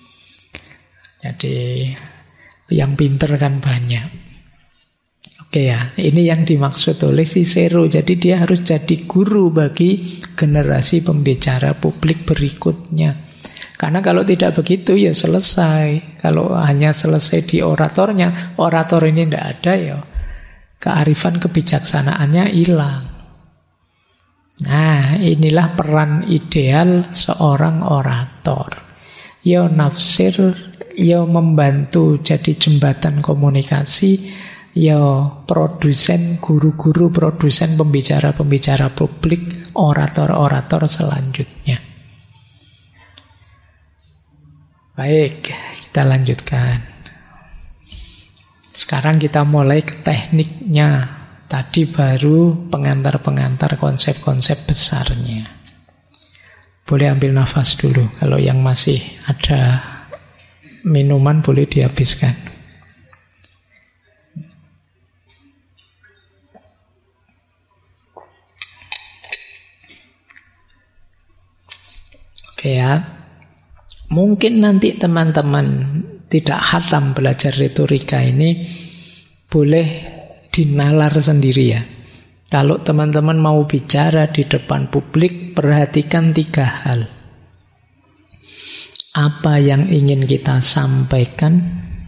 Speaker 1: Jadi yang pinter kan banyak. Oke ya, ini yang dimaksud oleh Cicero. Jadi dia harus jadi guru bagi generasi pembicara publik berikutnya. Karena kalau tidak begitu ya selesai. Kalau hanya selesai di oratornya, orator ini tidak ada ya, kearifan kebijaksanaannya hilang. Nah, inilah peran ideal seorang orator. Ya nafsir, ya membantu jadi jembatan komunikasi, ya produsen, guru-guru produsen pembicara-pembicara publik, orator-orator selanjutnya. Baik, kita lanjutkan. Sekarang kita mulai ke tekniknya. Tadi baru pengantar-pengantar konsep-konsep besarnya. Boleh ambil nafas dulu. Kalau yang masih ada minuman boleh dihabiskan. Oke ya. Mungkin nanti teman-teman tidak khatam belajar retorika ini, boleh dinalar sendiri ya. Kalau teman-teman mau bicara di depan publik, perhatikan 3 hal. Apa yang ingin kita sampaikan,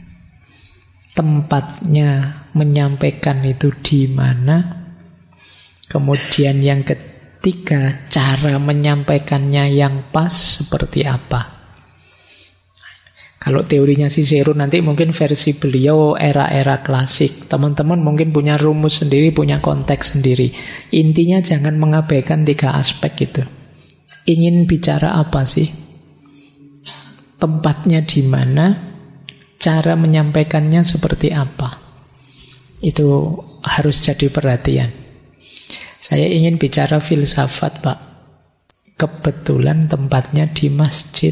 Speaker 1: tempatnya menyampaikan itu di mana, kemudian yang ketiga, cara menyampaikannya yang pas seperti apa. Kalau teorinya Cicero nanti mungkin versi beliau era-era klasik. Teman-teman mungkin punya rumus sendiri, punya konteks sendiri. Intinya jangan mengabaikan 3 aspek itu. Ingin bicara apa sih? Tempatnya di mana? Cara menyampaikannya seperti apa? Itu harus jadi perhatian. Saya ingin bicara filsafat, Pak. Kebetulan tempatnya di masjid.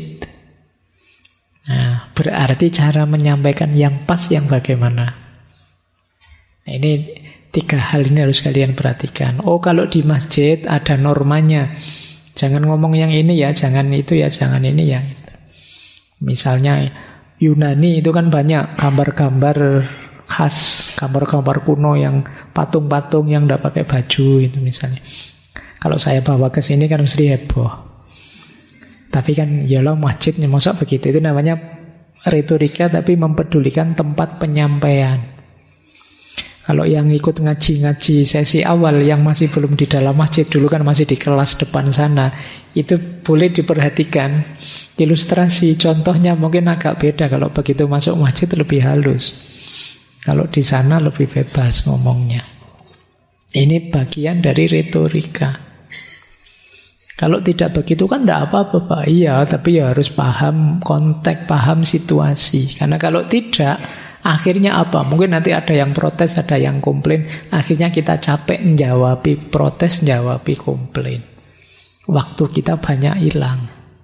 Speaker 1: Nah, berarti cara menyampaikan yang pas yang bagaimana? Nah, ini 3 hal ini harus kalian perhatikan. Oh, kalau di masjid ada normanya. Jangan ngomong yang ini ya, jangan itu ya, jangan ini ya. Misalnya Yunani itu kan banyak gambar-gambar khas, gambar-gambar kuno yang patung-patung yang tidak pakai baju itu misalnya. Kalau saya bawa ke sini kan mesti heboh. Tapi kan yalah masjidnya masa begitu. Itu namanya retorika tapi mempedulikan tempat penyampaian. Kalau yang ikut ngaji-ngaji sesi awal yang masih belum di dalam masjid, dulu kan masih di kelas depan sana, itu boleh diperhatikan. Ilustrasi contohnya mungkin agak beda. Kalau begitu masuk masjid lebih halus. Kalau di sana lebih bebas ngomongnya. Ini bagian dari retorika. Kalau tidak begitu kan tidak apa-apa, Pak. Iya, tapi ya harus paham konteks, paham situasi. Karena kalau tidak, akhirnya apa? Mungkin nanti ada yang protes, ada yang komplain. Akhirnya kita capek menjawabi protes, menjawabi komplain. Waktu kita banyak hilang.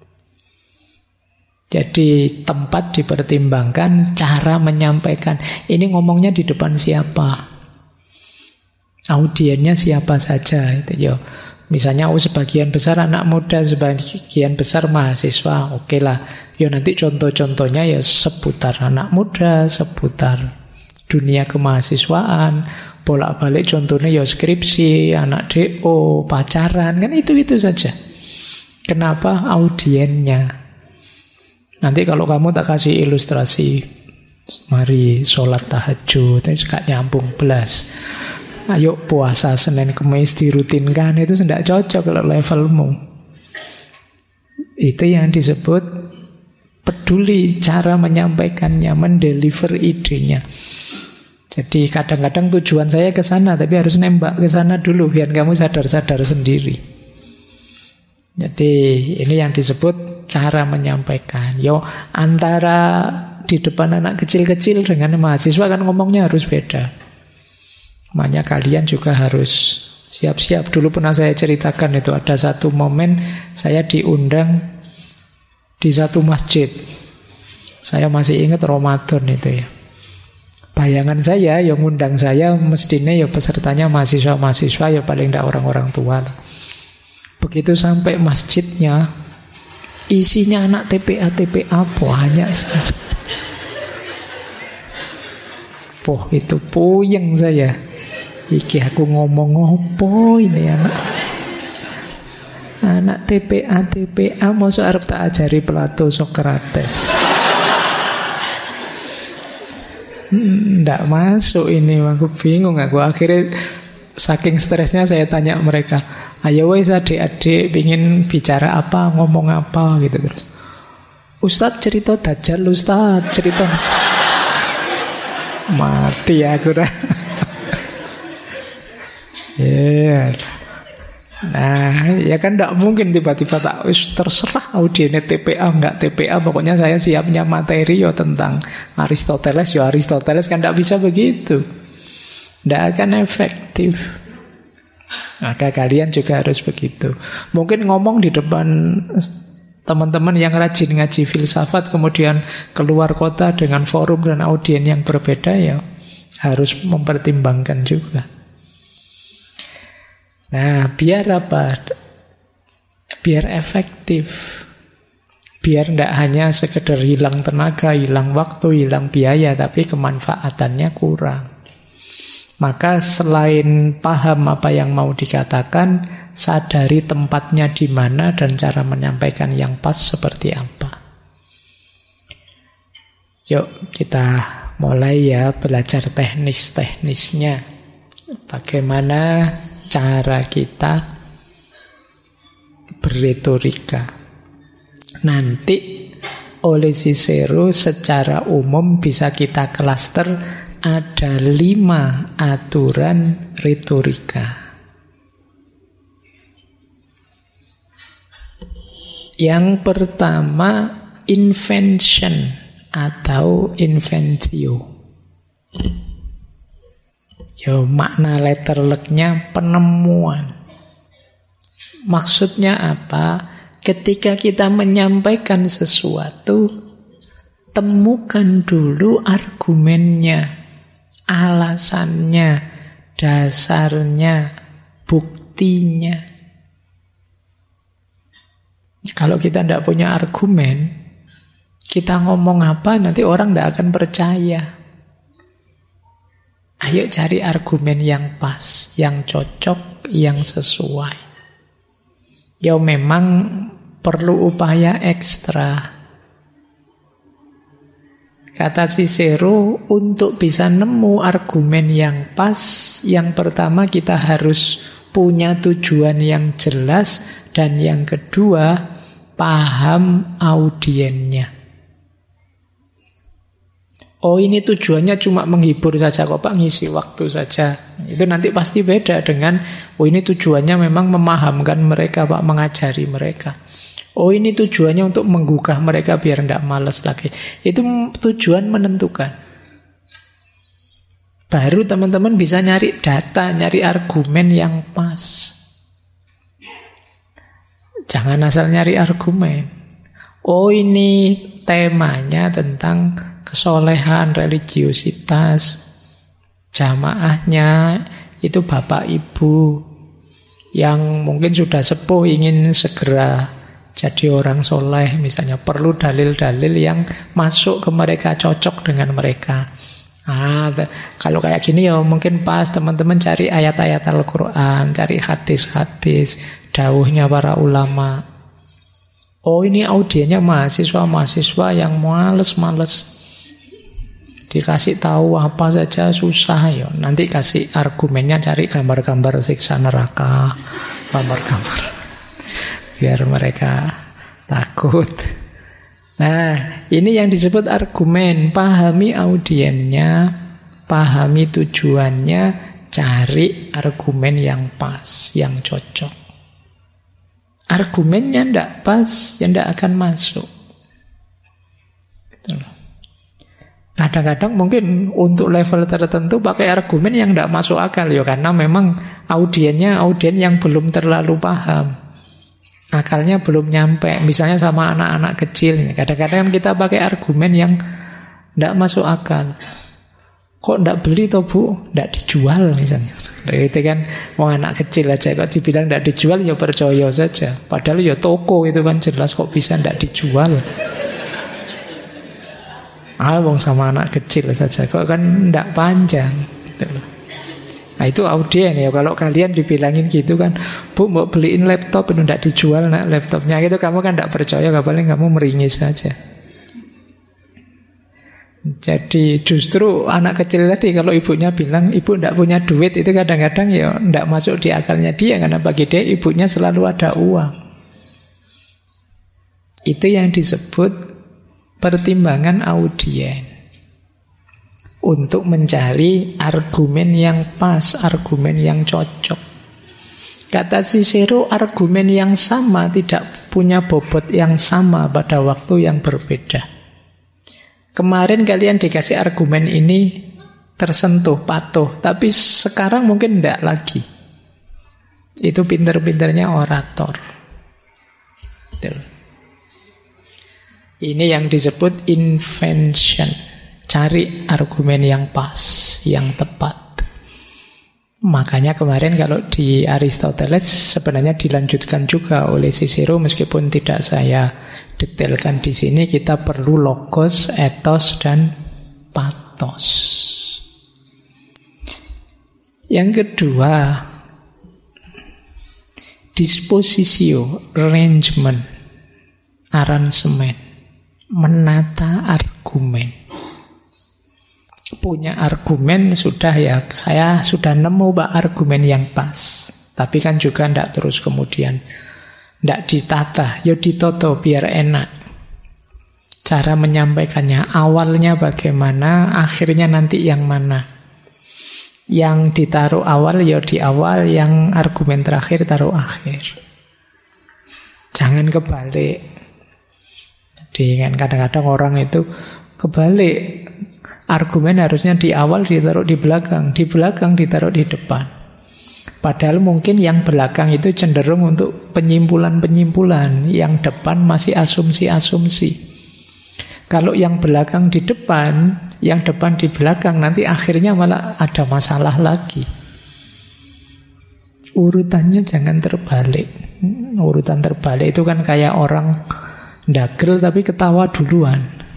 Speaker 1: Jadi tempat dipertimbangkan, cara menyampaikan. Ini ngomongnya di depan siapa? Audiennya siapa saja? Itu ya. Misalnya sebagian besar anak muda, sebagian besar mahasiswa, oke lah. Ya nanti contoh-contohnya ya seputar anak muda, seputar dunia kemahasiswaan, bolak-balik contohnya ya skripsi, anak DO, pacaran, kan itu-itu saja. Kenapa? Audiennya. Nanti kalau kamu tak kasih ilustrasi, mari sholat tahajud, itu gak nyambung belas. Ayo puasa Senin Kemis dirutinkan, itu tidak cocok kalau levelmu. Itu yang disebut peduli cara menyampaikannya, mendeliver idenya. Jadi kadang-kadang tujuan saya ke sana, tapi harus nembak ke sana dulu biar kamu sadar-sadar sendiri. Jadi ini yang disebut cara menyampaikan. Yo, antara di depan anak kecil-kecil dengan mahasiswa kan ngomongnya harus beda. Makanya kalian juga harus Siap-siap, dulu pernah saya ceritakan itu. Ada satu momen saya diundang di satu masjid. Saya masih ingat Ramadan itu ya. Bayangan saya, yang ngundang saya mestinya ya pesertanya mahasiswa-mahasiswa, ya paling tidak orang-orang tua. Begitu sampai masjidnya, isinya anak TPA banyak sekali. Itu puyeng saya. Iki aku ngomong apa ini anak TPA masa arep tak ajari Plato Sokrates. Ndak masuk ini, aku bingung aku. Akhirnya saking stresnya saya tanya mereka, ayo wes adik-adik pingin bicara apa, ngomong apa gitu terus. Ustadz cerita Dajjal, Ustadz cerita. Mati aku dah. Yeah. Nah, ya kan tidak mungkin tiba-tiba tak terserah audiennya TPA enggak TPA, pokoknya saya siapnya materi ya tentang Aristoteles, ya Aristoteles, kan tidak bisa begitu. Tidak akan efektif. Maka kalian juga harus begitu. Mungkin ngomong di depan teman-teman yang rajin ngaji filsafat, kemudian keluar kota dengan forum dan audien yang berbeda, ya harus mempertimbangkan juga. Nah, biar apa? Biar efektif. Biar tidak hanya sekedar hilang tenaga, hilang waktu, hilang biaya, tapi kemanfaatannya kurang. Maka selain paham apa yang mau dikatakan, sadari tempatnya di mana dan cara menyampaikan yang pas seperti apa. Yuk kita mulai ya belajar teknis-teknisnya. Bagaimana cara kita berretorika. Nanti oleh Cicero secara umum bisa kita klaster ada 5 aturan retorika. Yang pertama, invention atau inventio. Makna letterleknya penemuan. Maksudnya apa? Ketika kita menyampaikan sesuatu, temukan dulu argumennya, alasannya, dasarnya, buktinya. Kalau kita tidak punya argumen, kita ngomong apa nanti orang tidak akan percaya. Ayo cari argumen yang pas, yang cocok, yang sesuai. Ya memang perlu upaya ekstra. Kata Cicero, untuk bisa nemu argumen yang pas, yang pertama kita harus punya tujuan yang jelas, dan yang kedua, paham audiennya. Oh, ini tujuannya cuma menghibur saja kok Pak, ngisi waktu saja. Itu nanti pasti beda dengan, oh ini tujuannya memang memahamkan mereka Pak, mengajari mereka. Oh ini tujuannya untuk menggugah mereka biar tidak malas lagi. Itu tujuan menentukan. Baru teman-teman bisa nyari data, nyari argumen yang pas. Jangan asal nyari argumen. Oh ini temanya tentang kesolehan, religiositas. Jamaahnya itu bapak ibu yang mungkin sudah sepuh ingin segera jadi orang soleh misalnya. Perlu dalil-dalil yang masuk ke mereka, cocok dengan mereka. Kalau kayak gini ya mungkin pas teman-teman cari ayat-ayat Al-Quran, cari hadis-hadis, dawuhnya para ulama. Oh ini audiennya mahasiswa-mahasiswa yang males-males. Dikasih tahu apa saja susah ya. Nanti kasih argumennya, cari gambar-gambar siksa neraka, gambar-gambar biar mereka takut. Nah, ini yang disebut argumen. Pahami audiennya, pahami tujuannya, cari argumen yang pas, yang cocok. Argumennya tidak pas, ya tidak akan masuk. Gitu loh. Kadang-kadang mungkin untuk level tertentu pakai argumen yang tidak masuk akal ya, karena memang audiennya audien yang belum terlalu paham, akalnya belum nyampe. Misalnya sama anak-anak kecil, kadang-kadang kita pakai argumen yang tidak masuk akal. Kok tidak beli toh bu? Tidak dijual misalnya. Itu kan mau anak kecil aja kok dibilang tidak dijual ya percaya saja. Padahal ya toko itu kan jelas, kok bisa tidak dijual. Wong sama anak kecil saja kok kan tidak panjang gitu loh. Nah itu audien ya. Kalau kalian dibilangin gitu kan, bu mau beliin laptop itu tidak dijual nak laptopnya, gitu kamu kan tidak percaya, paling kamu meringis saja. Jadi justru anak kecil tadi kalau ibunya bilang ibu tidak punya duit, itu kadang-kadang ya tidak masuk di akalnya dia, karena bagi dia ibunya selalu ada uang. Itu yang disebut pertimbangan audien untuk mencari argumen yang pas, argumen yang cocok. Kata Cicero, argumen yang sama tidak punya bobot yang sama pada waktu yang berbeda. Kemarin kalian dikasih argumen ini tersentuh, patuh, tapi sekarang mungkin tidak lagi. Itu pinter-pinternya orator. Betul. Ini yang disebut invention. Cari argumen yang pas, yang tepat. Makanya kemarin kalau di Aristoteles sebenarnya dilanjutkan juga oleh Cicero, meskipun tidak saya detailkan di sini. Kita perlu logos, ethos, dan pathos. Yang kedua, dispositio, arrangement, aransemen. Menata argumen. Punya argumen sudah ya, saya sudah nemu Pak argumen yang pas. Tapi kan juga tidak terus kemudian tidak ditata, ya ditoto biar enak. Cara menyampaikannya, awalnya bagaimana, akhirnya nanti yang mana. Yang ditaruh awal ya di awal, yang argumen terakhir taruh akhir. Jangan kebalik. Jadi kan kadang-kadang orang itu kebalik. Argumen harusnya di awal ditaruh di belakang ditaruh di depan. Padahal mungkin yang belakang itu cenderung untuk penyimpulan-penyimpulan, yang depan masih asumsi-asumsi. Kalau yang belakang di depan, yang depan di belakang, nanti akhirnya malah ada masalah lagi. Urutannya jangan terbalik. Urutan terbalik itu kan kayak orang ndagel tapi ketawa duluan.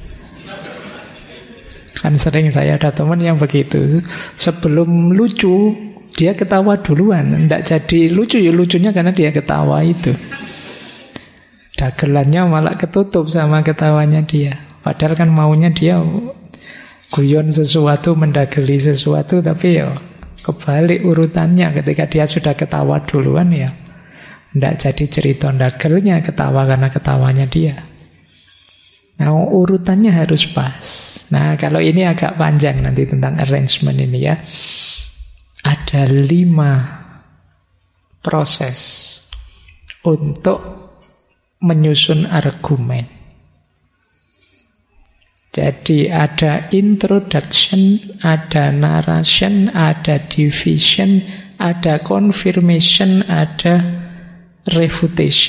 Speaker 1: Kan sering saya ada teman yang begitu. Sebelum lucu, dia ketawa duluan. Tidak jadi lucu, ya lucunya karena dia ketawa itu. Dagelannya malah ketutup sama ketawanya dia. Padahal kan maunya dia guyon sesuatu, mendageli sesuatu, tapi ya kebalik urutannya. Ketika dia sudah ketawa duluan ya tidak jadi cerita dagelnya, ketawa karena ketawanya dia. Nah, urutannya harus pas. Nah, kalau ini agak panjang nanti tentang arrangement ini ya. Ada 5 proses untuk menyusun argumen. Jadi ada introduction, ada narration, ada division, ada confirmation, ada refutation.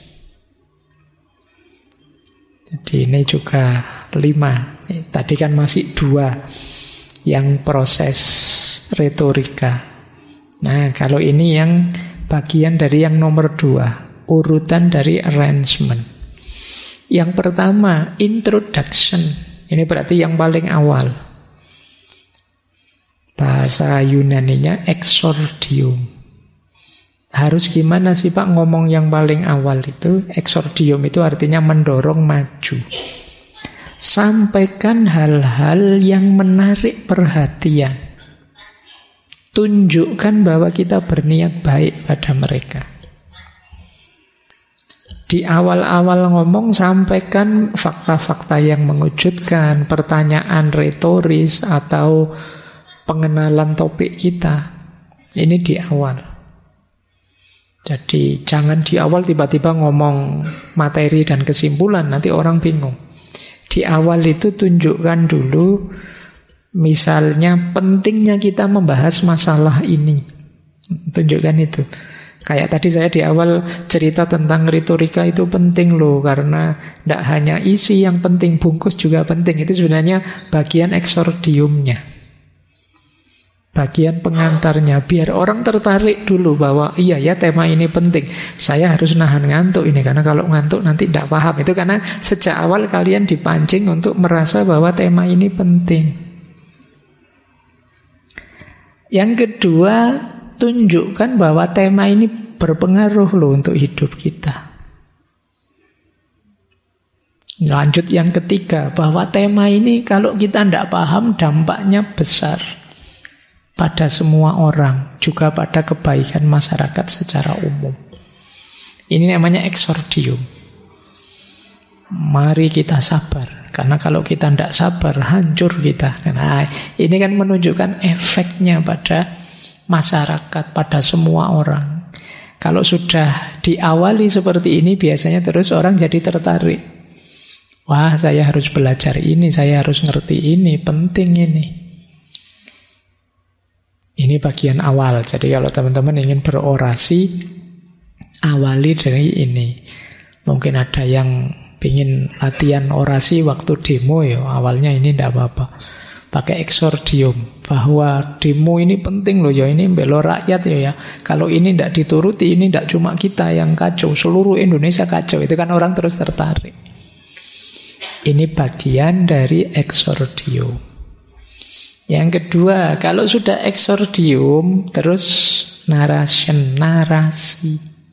Speaker 1: Jadi ini juga 5. Tadi kan masih 2 yang proses retorika. Nah, kalau ini yang bagian dari yang nomor 2, urutan dari arrangement. Yang pertama, introduction. Ini berarti yang paling awal. Bahasa Yunaninya exordium. Harus gimana sih Pak ngomong yang paling awal itu? Exordium itu artinya mendorong maju. Sampaikan hal-hal yang menarik perhatian. Tunjukkan bahwa kita berniat baik pada mereka. Di awal-awal ngomong sampaikan fakta-fakta yang mengejutkan, pertanyaan retoris atau pengenalan topik kita. Ini di awal. Jadi jangan di awal tiba-tiba ngomong materi dan kesimpulan, nanti orang bingung. Di awal itu tunjukkan dulu, misalnya pentingnya kita membahas masalah ini. Tunjukkan itu. Kayak tadi saya di awal cerita tentang retorika itu penting loh, karena tidak hanya isi yang penting, bungkus juga penting. Itu sebenarnya bagian eksordiumnya, bagian pengantarnya, biar orang tertarik dulu bahwa iya ya tema ini penting. Saya harus nahan ngantuk ini, karena kalau ngantuk nanti tidak paham. Itu karena sejak awal kalian dipancing untuk merasa bahwa tema ini penting. Yang kedua, tunjukkan bahwa tema ini berpengaruh loh untuk hidup kita. Lanjut yang ketiga, bahwa tema ini kalau kita tidak paham dampaknya besar pada semua orang, juga pada kebaikan masyarakat secara umum. Ini namanya eksordium. Mari kita sabar, karena kalau kita tidak sabar, hancur kita. Nah, ini kan menunjukkan efeknya pada masyarakat, pada semua orang. Kalau sudah diawali seperti ini, biasanya terus orang jadi tertarik. Wah, saya harus belajar ini, saya harus ngerti ini, penting ini. Ini bagian awal. Jadi kalau teman-teman ingin berorasi, awali dari ini. Mungkin ada yang ingin latihan orasi waktu demo, ya awalnya ini tidak apa-apa. Pakai eksordium, bahwa demo ini penting loh ya, ini bela rakyat ya. Kalau ini tidak dituruti, ini tidak cuma kita yang kacau, seluruh Indonesia kacau. Itu kan orang terus tertarik. Ini bagian dari eksordium. Yang kedua, kalau sudah eksordium, terus narasi.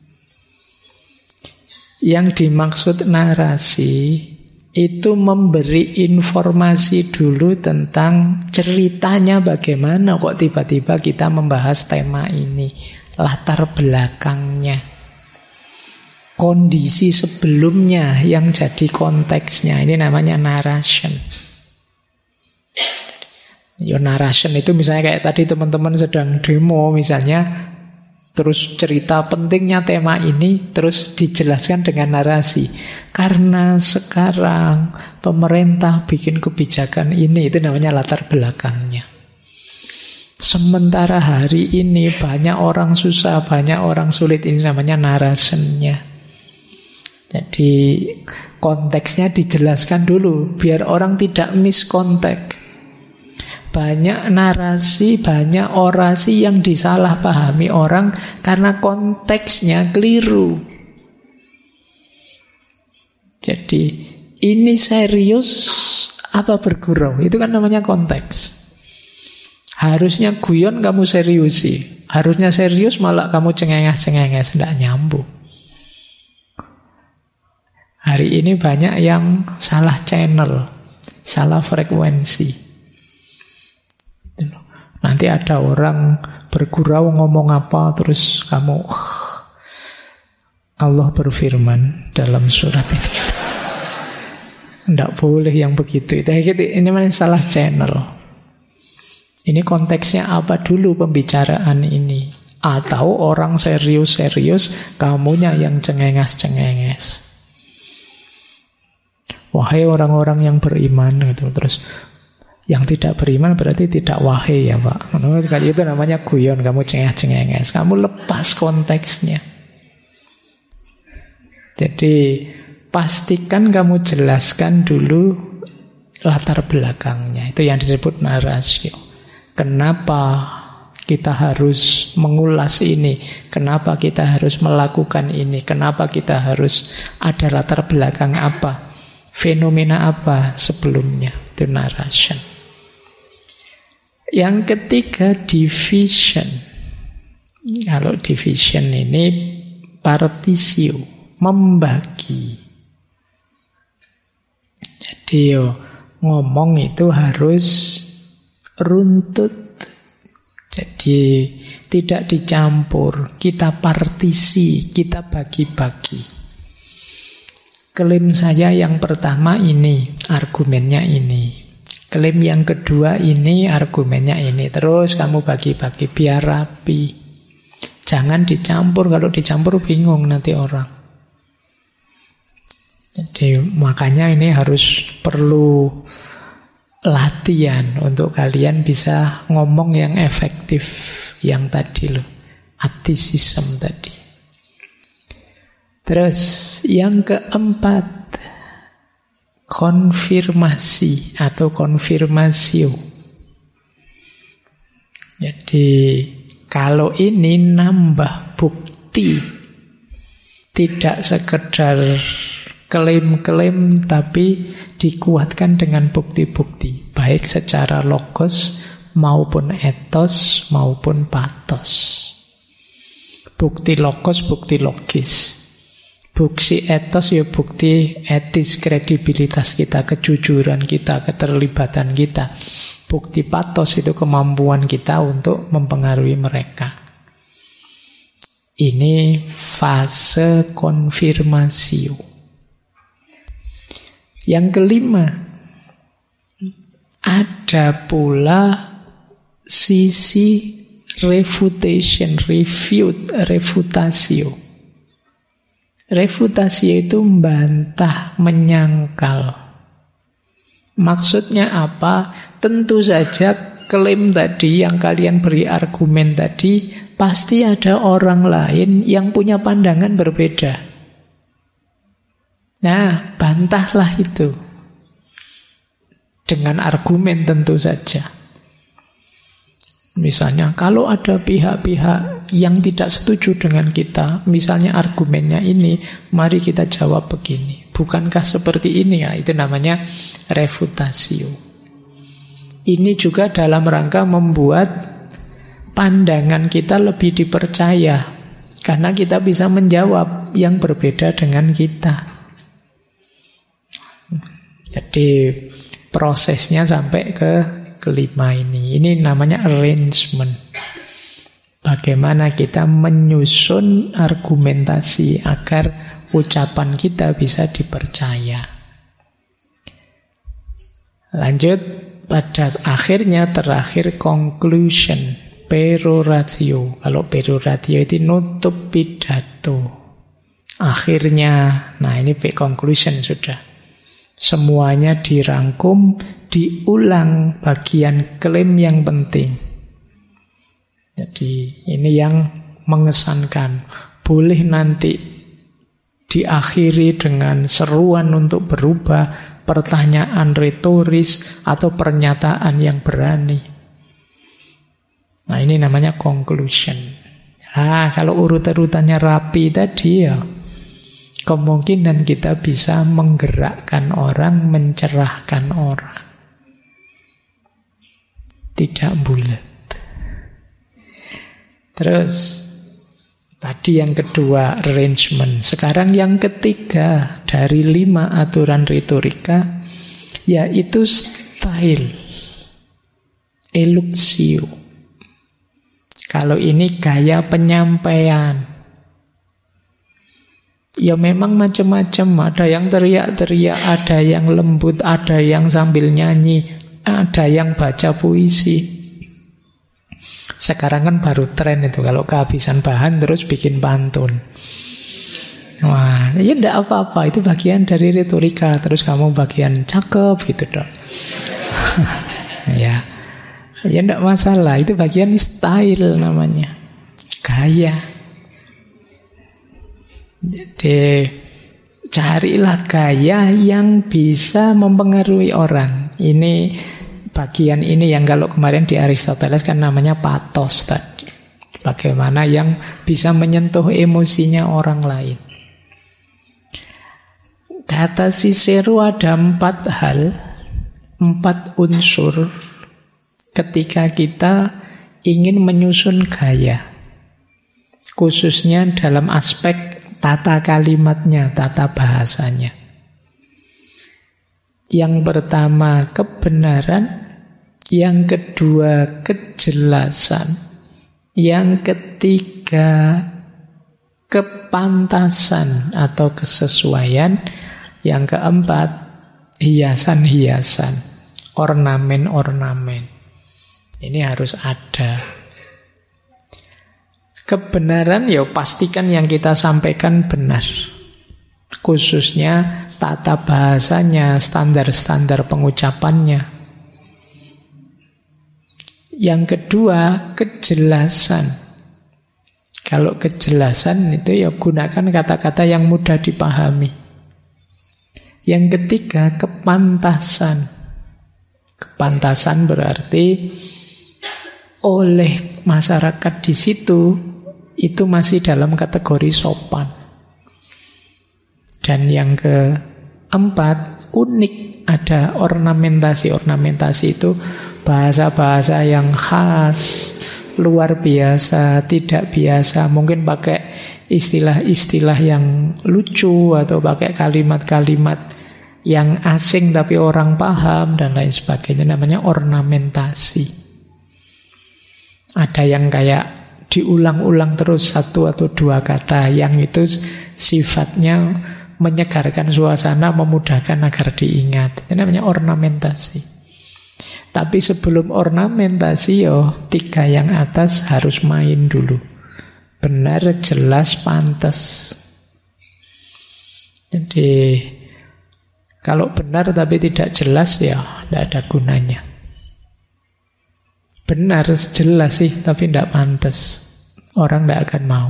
Speaker 1: Yang dimaksud narasi itu memberi informasi dulu tentang ceritanya bagaimana kok tiba-tiba kita membahas tema ini, latar belakangnya, kondisi sebelumnya yang jadi konteksnya. Ini namanya narration. Ya, narration itu misalnya kayak tadi teman-teman sedang demo misalnya, terus cerita pentingnya tema ini, terus dijelaskan dengan narasi. Karena sekarang pemerintah bikin kebijakan ini, itu namanya latar belakangnya. Sementara hari ini banyak orang susah, banyak orang sulit, ini namanya narasinya. Jadi konteksnya dijelaskan dulu, biar orang tidak miskonteks. Banyak narasi, banyak orasi yang disalahpahami orang karena konteksnya keliru. Jadi ini serius apa bergurau? Itu kan namanya konteks. Harusnya guyon kamu seriusi, harusnya serius malah kamu cengenges-cengenges, tidak nyambung. Hari ini banyak yang salah channel, salah frekuensi. Nanti ada orang bergurau ngomong apa, terus kamu Allah berfirman dalam surat ini. Tidak boleh yang begitu. Ini memang salah channel. Ini konteksnya apa dulu pembicaraan ini? Atau orang serius-serius, kamunya yang cengenges-cengenges. Wahai orang-orang yang beriman, gitu. Terus yang tidak beriman berarti tidak wahai ya Pak. Itu namanya guyon, kamu cengeng-cengenges, kamu lepas konteksnya. Jadi pastikan kamu jelaskan dulu latar belakangnya. Itu yang disebut narasi. Kenapa kita harus mengulas ini? Kenapa kita harus melakukan ini? Kenapa kita harus ada latar belakang apa? Fenomena apa sebelumnya? Itu narration. Yang ketiga, division. Kalau division ini partisio, membagi. Jadi ngomong itu harus runtut. Jadi tidak dicampur, kita partisi, kita bagi-bagi. Klaim saya yang pertama ini, argumennya ini. Klaim yang kedua ini, argumennya ini. Terus kamu bagi-bagi biar rapi. Jangan dicampur, kalau dicampur bingung nanti orang. Jadi makanya ini harus perlu latihan untuk kalian bisa ngomong yang efektif, yang tadi loh, atisism tadi. Terus yang keempat, konfirmasi atau konfirmasio. Jadi kalau ini nambah bukti, tidak sekedar klaim-klaim, tapi dikuatkan dengan bukti-bukti, baik secara logos maupun etos maupun patos. Bukti logos, bukti logis. Bukti etos ya bukti etis, kredibilitas kita, kejujuran kita, keterlibatan kita. Bukti patos itu kemampuan kita untuk mempengaruhi mereka. Ini fase konfirmasio. Yang kelima, ada pula sisi refutation, refutasio. Refutasio itu membantah, menyangkal. Maksudnya apa? Tentu saja klaim tadi yang kalian beri argumen tadi, pasti ada orang lain yang punya pandangan berbeda. Nah, bantahlah itu dengan argumen tentu saja. Misalnya, kalau ada pihak-pihak yang tidak setuju dengan kita, misalnya argumennya ini, mari kita jawab begini. Bukankah seperti ini? Ya, itu namanya refutasio. Ini juga dalam rangka membuat pandangan kita lebih dipercaya, karena kita bisa menjawab yang berbeda dengan kita. Jadi prosesnya sampai ke kelima ini. Ini namanya arrangement. Bagaimana kita menyusun argumentasi agar ucapan kita bisa dipercaya. Lanjut pada akhirnya, terakhir conclusion, peroratio. Kalau peroratio itu nutup pidato. Akhirnya, nah ini conclusion sudah. Semuanya dirangkum, diulang bagian klaim yang penting. Jadi ini yang mengesankan. Boleh nanti diakhiri dengan seruan untuk berubah, pertanyaan retoris, atau pernyataan yang berani. Nah ini namanya conclusion. Nah kalau urut-urutannya rapi tadi ya, kemungkinan kita bisa menggerakkan orang, mencerahkan orang. Tidak bulat. Terus, tadi yang kedua, arrangement. Sekarang yang ketiga dari 5 aturan retorika, yaitu style. Eluxio. Kalau ini gaya penyampaian. Ya memang macam-macam, ada yang teriak-teriak, ada yang lembut, ada yang sambil nyanyi, ada yang baca puisi. Sekarang kan baru tren itu, kalau kehabisan bahan terus bikin pantun. Wah, ya enggak apa-apa, itu bagian dari retorika, terus kamu bagian cakep gitu dong. Ya enggak masalah, itu bagian style namanya, gaya. Jadi carilah gaya yang bisa mempengaruhi orang. Ini bagian ini yang kalau kemarin di Aristoteles kan namanya patos tadi. Bagaimana yang bisa menyentuh emosinya orang lain. Kata Cicero ada 4 hal, 4 unsur ketika kita ingin menyusun gaya. Khususnya dalam aspek tata kalimatnya, tata bahasanya. Yang pertama kebenaran, yang kedua kejelasan, yang ketiga kepantasan atau kesesuaian, yang keempat hiasan-hiasan, ornamen-ornamen. Ini harus ada. Kebenaran ya pastikan yang kita sampaikan benar. Khususnya tata bahasanya, standar-standar pengucapannya. Yang kedua, kejelasan. Kalau kejelasan itu ya gunakan kata-kata yang mudah dipahami. Yang ketiga, kepantasan. Kepantasan berarti oleh masyarakat di situ itu masih dalam kategori sopan. Dan yang keempat, unik. Ada ornamentasi. Ornamentasi itu bahasa-bahasa yang khas, luar biasa, tidak biasa. Mungkin pakai istilah-istilah yang lucu atau pakai kalimat-kalimat yang asing tapi orang paham dan lain sebagainya. Namanya ornamentasi. Ada yang kayak diulang-ulang terus satu atau dua kata, yang itu sifatnya menyegarkan suasana, memudahkan agar diingat. Itu namanya ornamentasi. Tapi sebelum ornamentasi, tiga yang atas harus main dulu. Benar, jelas, pantas. Jadi kalau benar tapi tidak jelas, ya tidak ada gunanya. Benar, jelas sih, tapi tidak pantas. Orang tidak akan mau.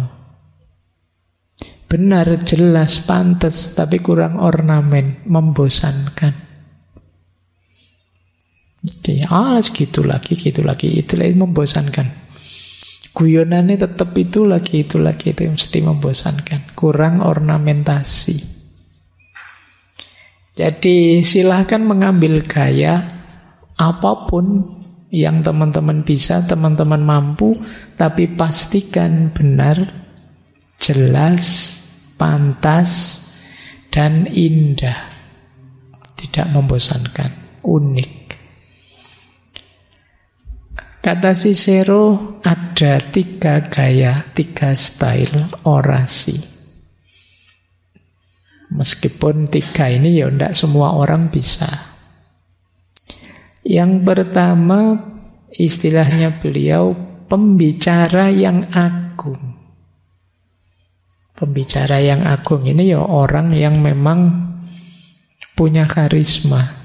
Speaker 1: Benar, jelas, pantas, tapi kurang ornamen, membosankan. Jadi, gitu lagi, itu lagi membosankan. Guyonannya tetap itu lagi, itu mesti membosankan. Kurang ornamentasi. Jadi, silahkan mengambil gaya apapun yang teman-teman bisa, teman-teman mampu, tapi pastikan benar, jelas, pantas, dan indah. Tidak membosankan, unik. Kata Cicero, ada 3 gaya, 3 style orasi. Meskipun 3 ini ya tidak semua orang bisa. Yang pertama, istilahnya beliau, pembicara yang agung. Pembicara yang agung ini ya orang yang memang punya karisma.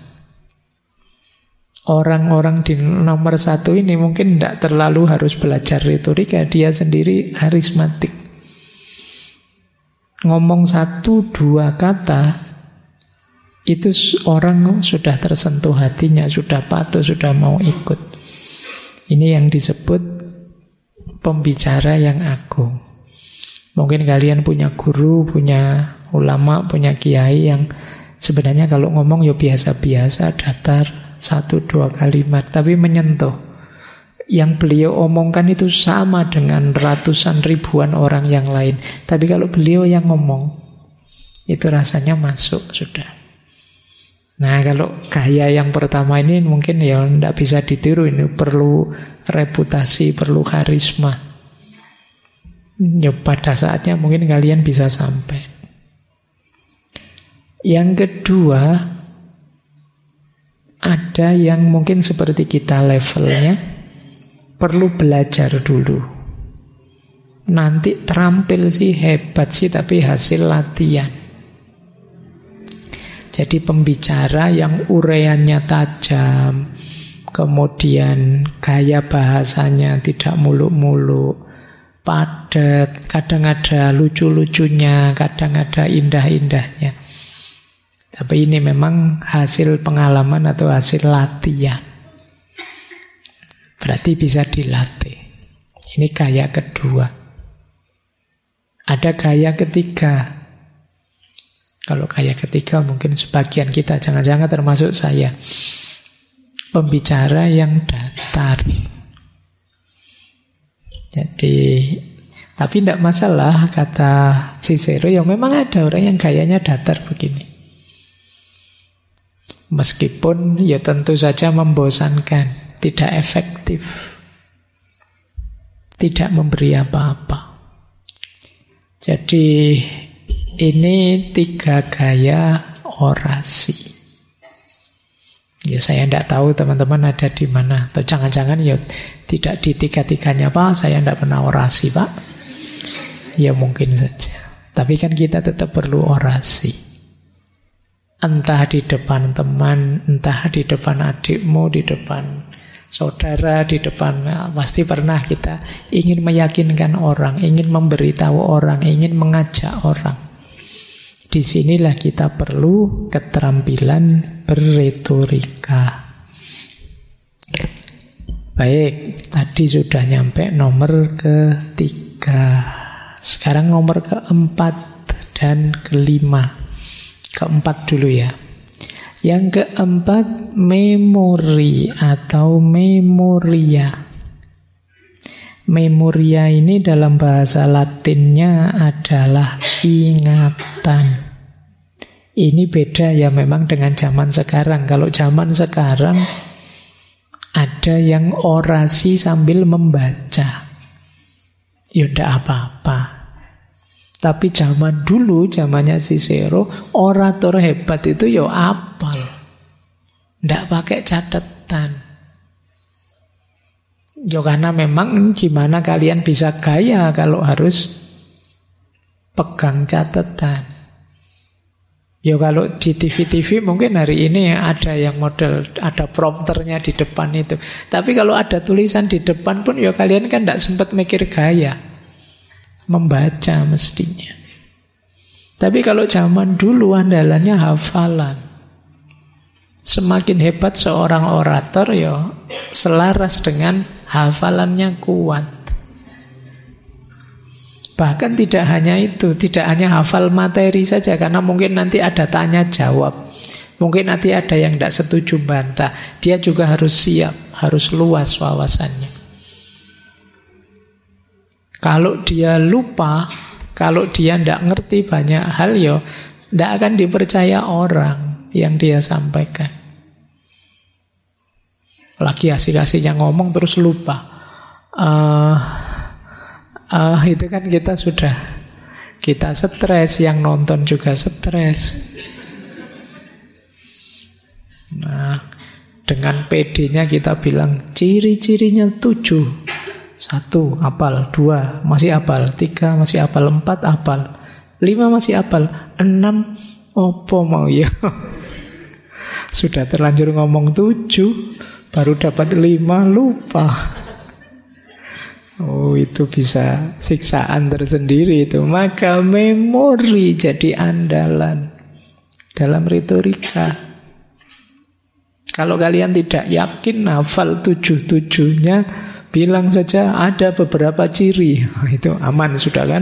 Speaker 1: Orang-orang di nomor 1 ini mungkin tidak terlalu harus belajar retorika, dia sendiri karismatik. Ngomong 1-2 kata, itu orang sudah tersentuh hatinya, sudah patuh, sudah mau ikut. Ini yang disebut pembicara yang agung. Mungkin kalian punya guru, punya ulama, punya kiai yang sebenarnya kalau ngomong ya biasa-biasa, datar, 1-2 kalimat, tapi menyentuh. Yang beliau omongkan itu sama dengan ratusan ribuan orang yang lain. Tapi kalau beliau yang ngomong, itu rasanya masuk sudah. Nah, kalau gaya yang pertama ini mungkin ya tidak bisa ditiru. Ini perlu reputasi, perlu karisma. Ya pada saatnya mungkin kalian bisa sampai. Yang kedua, ada yang mungkin seperti kita levelnya, perlu belajar dulu. Nanti terampil sih, hebat sih, tapi hasil latihan. Jadi pembicara yang uraiannya tajam, kemudian gaya bahasanya tidak muluk-muluk, padat, kadang ada lucu-lucunya, kadang ada indah-indahnya. Tapi ini memang hasil pengalaman atau hasil latihan. Berarti bisa dilatih. Ini gaya kedua. Ada gaya ketiga. Kalau gaya ketiga mungkin sebagian kita, jangan-jangan termasuk saya. Pembicara yang datar. Jadi, tapi tidak masalah, kata Cicero, ya memang ada orang yang gayanya datar begini. Meskipun ya tentu saja membosankan, tidak efektif, tidak memberi apa-apa. Jadi ini 3 gaya orasi. Ya saya tidak tahu teman-teman ada di mana. Atau jangan-jangan ya tidak di 3-3-nya Pak, saya tidak pernah orasi Pak. Ya mungkin saja. Tapi kan kita tetap perlu orasi. Entah di depan teman, entah di depan adikmu, di depan saudara, di depan, pasti pernah kita ingin meyakinkan orang, ingin memberitahu orang, ingin mengajak orang. Disinilah kita perlu keterampilan berretorika. Baik, tadi sudah nyampe nomor ketiga. Sekarang nomor keempat dan kelima. Keempat dulu ya. Yang keempat, memori atau memoria. Memoria ini dalam bahasa Latinnya adalah ingatan. Ini beda ya memang dengan zaman sekarang. Kalau zaman sekarang ada yang orasi sambil membaca. Ya tidak apa-apa. Tapi zaman dulu, zamannya Cicero, orator hebat itu ya apal. Tidak pakai catatan. Ya karena memang gimana kalian bisa gaya kalau harus pegang catatan. Ya kalau di TV-TV mungkin hari ini ada yang model, ada prompternya di depan itu. Tapi kalau ada tulisan di depan pun ya kalian kan tidak sempat mikir gaya. Membaca mestinya. Tapi kalau zaman dulu andalannya hafalan. Semakin hebat seorang orator ya selaras dengan hafalannya kuat. Bahkan tidak hanya itu, tidak hanya hafal materi saja, karena mungkin nanti ada tanya jawab. Mungkin nanti ada yang tidak setuju bantah. Dia juga harus siap, harus luas wawasannya. Kalau dia lupa, kalau dia tidak ngerti banyak hal, ya tidak akan dipercaya orang yang dia sampaikan. Lagi asik-asiknya ngomong terus lupa. Itu kan kita stres, yang nonton juga stres. Nah, dengan PD-nya kita bilang ciri-cirinya 7. 1, hafal. 2, masih hafal. 3, masih hafal. 4, hafal. 5, masih hafal. 6, opo mau ya. Sudah terlanjur ngomong 7, baru dapat 5, lupa. Oh, itu bisa siksaan tersendiri itu. Maka memori jadi andalan dalam retorika. Kalau kalian tidak yakin hafal 7-7-nya, bilang saja ada beberapa ciri. Itu aman sudah kan?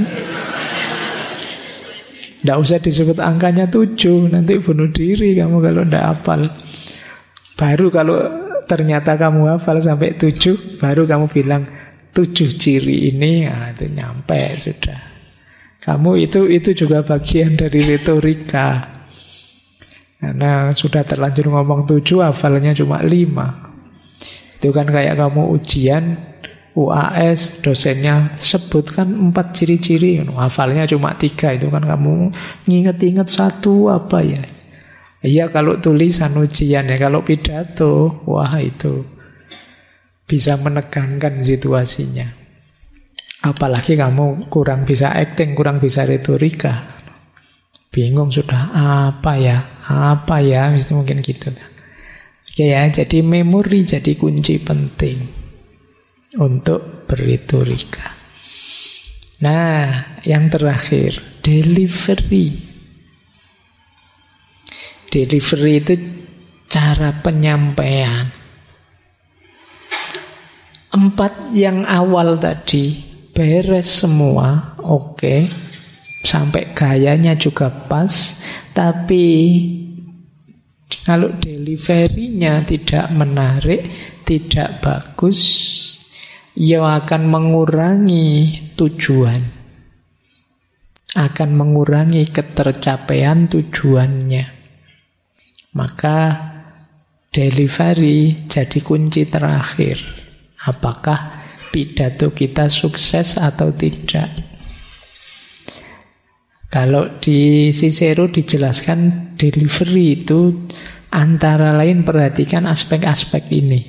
Speaker 1: Tidak usah disebut angkanya 7, nanti bunuh diri kamu kalau tidak hafal. Baru kalau ternyata kamu hafal sampai 7, baru kamu bilang 7 ciri ini, itu nyampe sudah. Kamu itu juga bagian dari retorika. Karena sudah terlanjur ngomong 7, hafalnya cuma 5. Itu kan kayak kamu ujian UAS, dosennya sebutkan 4 ciri-ciri, hafalnya cuma 3. Itu kan kamu nginget-inget 1 apa ya. Iya kalau tulisan ujian ya. Kalau pidato, wah itu bisa menegangkan situasinya. Apalagi kamu kurang bisa acting, kurang bisa retorika, bingung sudah apa ya, mungkin gitu. Oke ya, jadi memori jadi kunci penting untuk berretorika. Nah, yang terakhir, delivery. Delivery itu cara penyampaian. 4 yang awal tadi beres semua, oke. Sampai gayanya juga pas, tapi kalau deliverynya tidak menarik, tidak bagus, ya akan mengurangi tujuan, akan mengurangi ketercapaian tujuannya. Maka delivery jadi kunci terakhir. Apakah pidato kita sukses atau tidak? Kalau di Cicero dijelaskan delivery itu antara lain perhatikan aspek-aspek ini.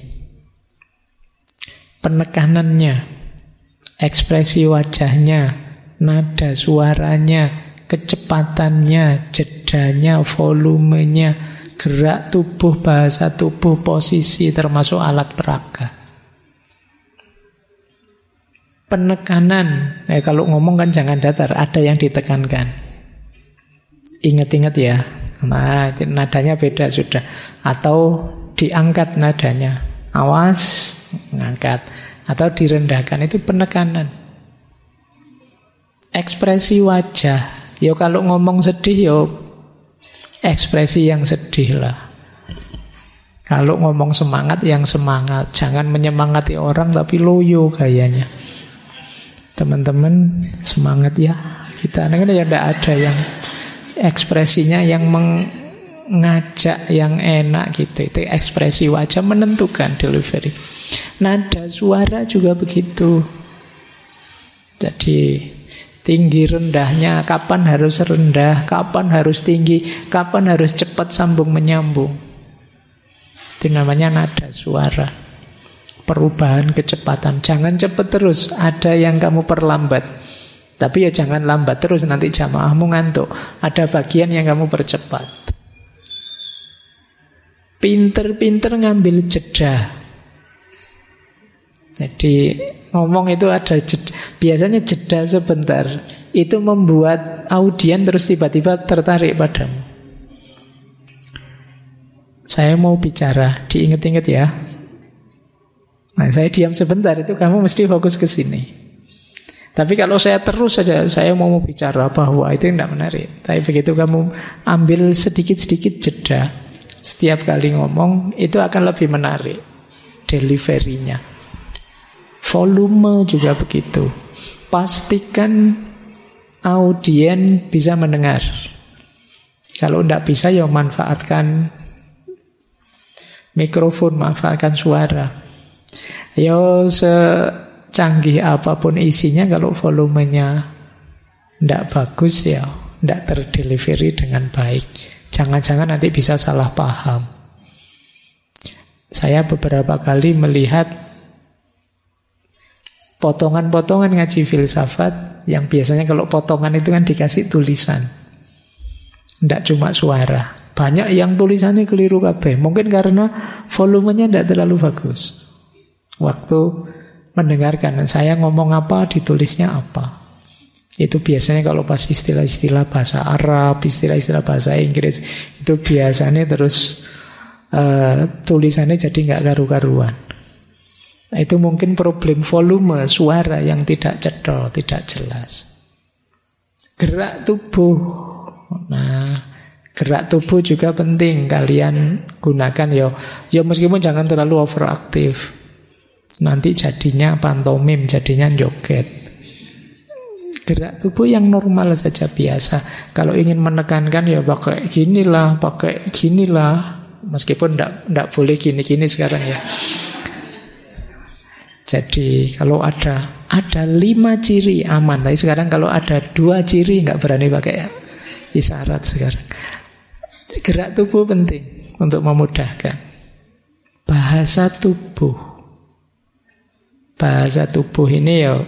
Speaker 1: Penekanannya, ekspresi wajahnya, nada suaranya, kecepatannya, jeda jedanya, volumenya, gerak tubuh, bahasa tubuh, posisi, termasuk alat peraga. Penekanan, kalau ngomong kan jangan datar, ada yang ditekankan. Ingat-ingat ya, nah nadanya beda sudah. Atau diangkat nadanya, awas, ngangkat. Atau direndahkan, itu penekanan. Ekspresi wajah, ya kalau ngomong sedih ya ekspresi yang sedih lah. Kalau ngomong semangat yang semangat. Jangan menyemangati orang tapi loyo gayanya. Teman-teman semangat ya. Kita kan ya tidak ada yang ekspresinya yang mengajak, yang enak gitu. Itu ekspresi wajah menentukan delivery. Nada suara juga begitu. Jadi tinggi rendahnya, kapan harus rendah, kapan harus tinggi, kapan harus cepat sambung menyambung. Itu namanya nada suara. Perubahan kecepatan. Jangan cepat terus, ada yang kamu perlambat. Tapi ya jangan lambat terus, nanti jamaahmu ngantuk. Ada bagian yang kamu percepat. Pinter-pinter ngambil jeda. Jadi ngomong itu ada jeda. Biasanya jeda sebentar. Itu membuat audien terus tiba-tiba tertarik padamu. Saya mau bicara, diingat-ingat ya. Nah, saya diam sebentar, itu kamu mesti fokus ke sini. Tapi kalau saya terus saja, saya mau bicara bahwa itu tidak menarik. Tapi begitu kamu ambil sedikit-sedikit jeda, setiap kali ngomong, itu akan lebih menarik delivery-nya. Volume juga begitu. Pastikan audien bisa mendengar. Kalau tidak bisa, ya manfaatkan mikrofon, manfaatkan suara. Ya secanggih apapun isinya, kalau volumenya tidak bagus ya tidak terdelivery dengan baik. Jangan-jangan nanti bisa salah paham. Saya beberapa kali melihat potongan-potongan ngaji filsafat yang biasanya kalau potongan itu kan dikasih tulisan, tidak cuma suara. Banyak yang tulisannya keliru kabeh. Mungkin karena volumenya tidak terlalu bagus. Waktu mendengarkan saya ngomong apa, ditulisnya apa. Itu biasanya kalau pas istilah-istilah bahasa Arab, istilah-istilah bahasa Inggris, itu biasanya terus tulisannya jadi nggak karu-karuan. Nah, itu mungkin problem volume suara yang tidak cetha, tidak jelas. Gerak tubuh. Nah, gerak tubuh juga penting kalian gunakan ya meskipun jangan terlalu overaktif. Nanti jadinya pantomim, jadinya joget. Gerak tubuh yang normal saja biasa. Kalau ingin menekankan ya pakai ginilah. Meskipun tidak boleh gini-gini sekarang ya. Jadi kalau ada 5 ciri aman. Tapi sekarang kalau ada 2 ciri nggak berani pakai isyarat sekarang. Gerak tubuh penting untuk memudahkan. Bahasa tubuh. Bahasa tubuh ini ya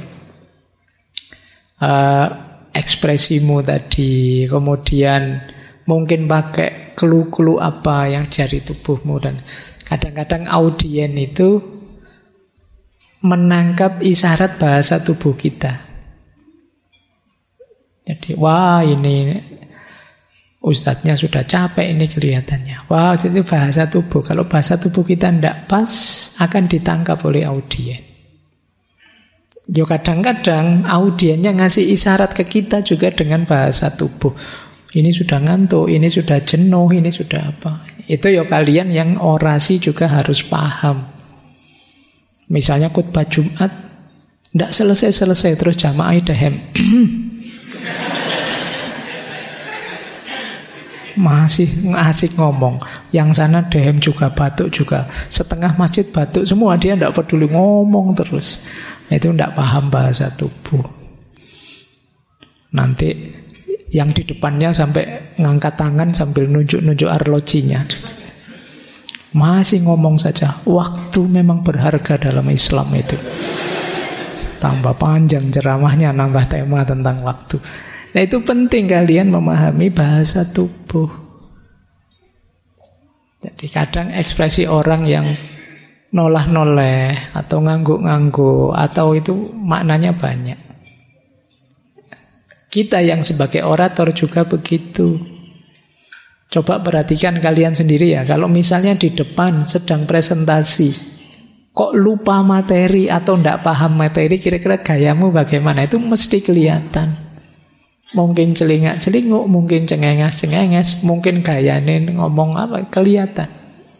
Speaker 1: ekspresimu tadi, kemudian mungkin pakai clue-clue apa yang dari tubuhmu. Dan kadang-kadang audien itu menangkap isyarat bahasa tubuh kita. Jadi wah ini ustadznya sudah capek ini kelihatannya. Wah itu bahasa tubuh. Kalau bahasa tubuh kita tidak pas, akan ditangkap oleh audien. Yo kadang-kadang audiennya ngasih isyarat ke kita juga dengan bahasa tubuh. Ini sudah ngantuk, ini sudah jenuh, ini sudah apa. Itu yo kalian yang orasi juga harus paham. Misalnya khutbah Jumat tidak selesai-selesai terus jamaah dehem. Masih asik ngomong. Yang sana dehem juga, batuk juga. Setengah masjid batuk semua, dia tidak peduli ngomong terus. Itu tidak paham bahasa tubuh. Nanti yang di depannya sampai ngangkat tangan sambil nunjuk-nunjuk arlojinya. Masih ngomong saja. Waktu memang berharga dalam Islam itu. Tambah panjang ceramahnya, nambah tema tentang waktu. Nah itu penting kalian memahami bahasa tubuh. Jadi kadang ekspresi orang yang nolah-noleh atau ngangguk-ngangguk atau itu maknanya banyak. Kita yang sebagai orator juga begitu. Coba perhatikan kalian sendiri ya. Kalau misalnya di depan sedang presentasi, kok lupa materi atau tidak paham materi, kira-kira gayamu bagaimana? Itu mesti kelihatan. Mungkin celingak-celinguk, mungkin cengenges-cengenges, mungkin gayane ngomong apa, kelihatan.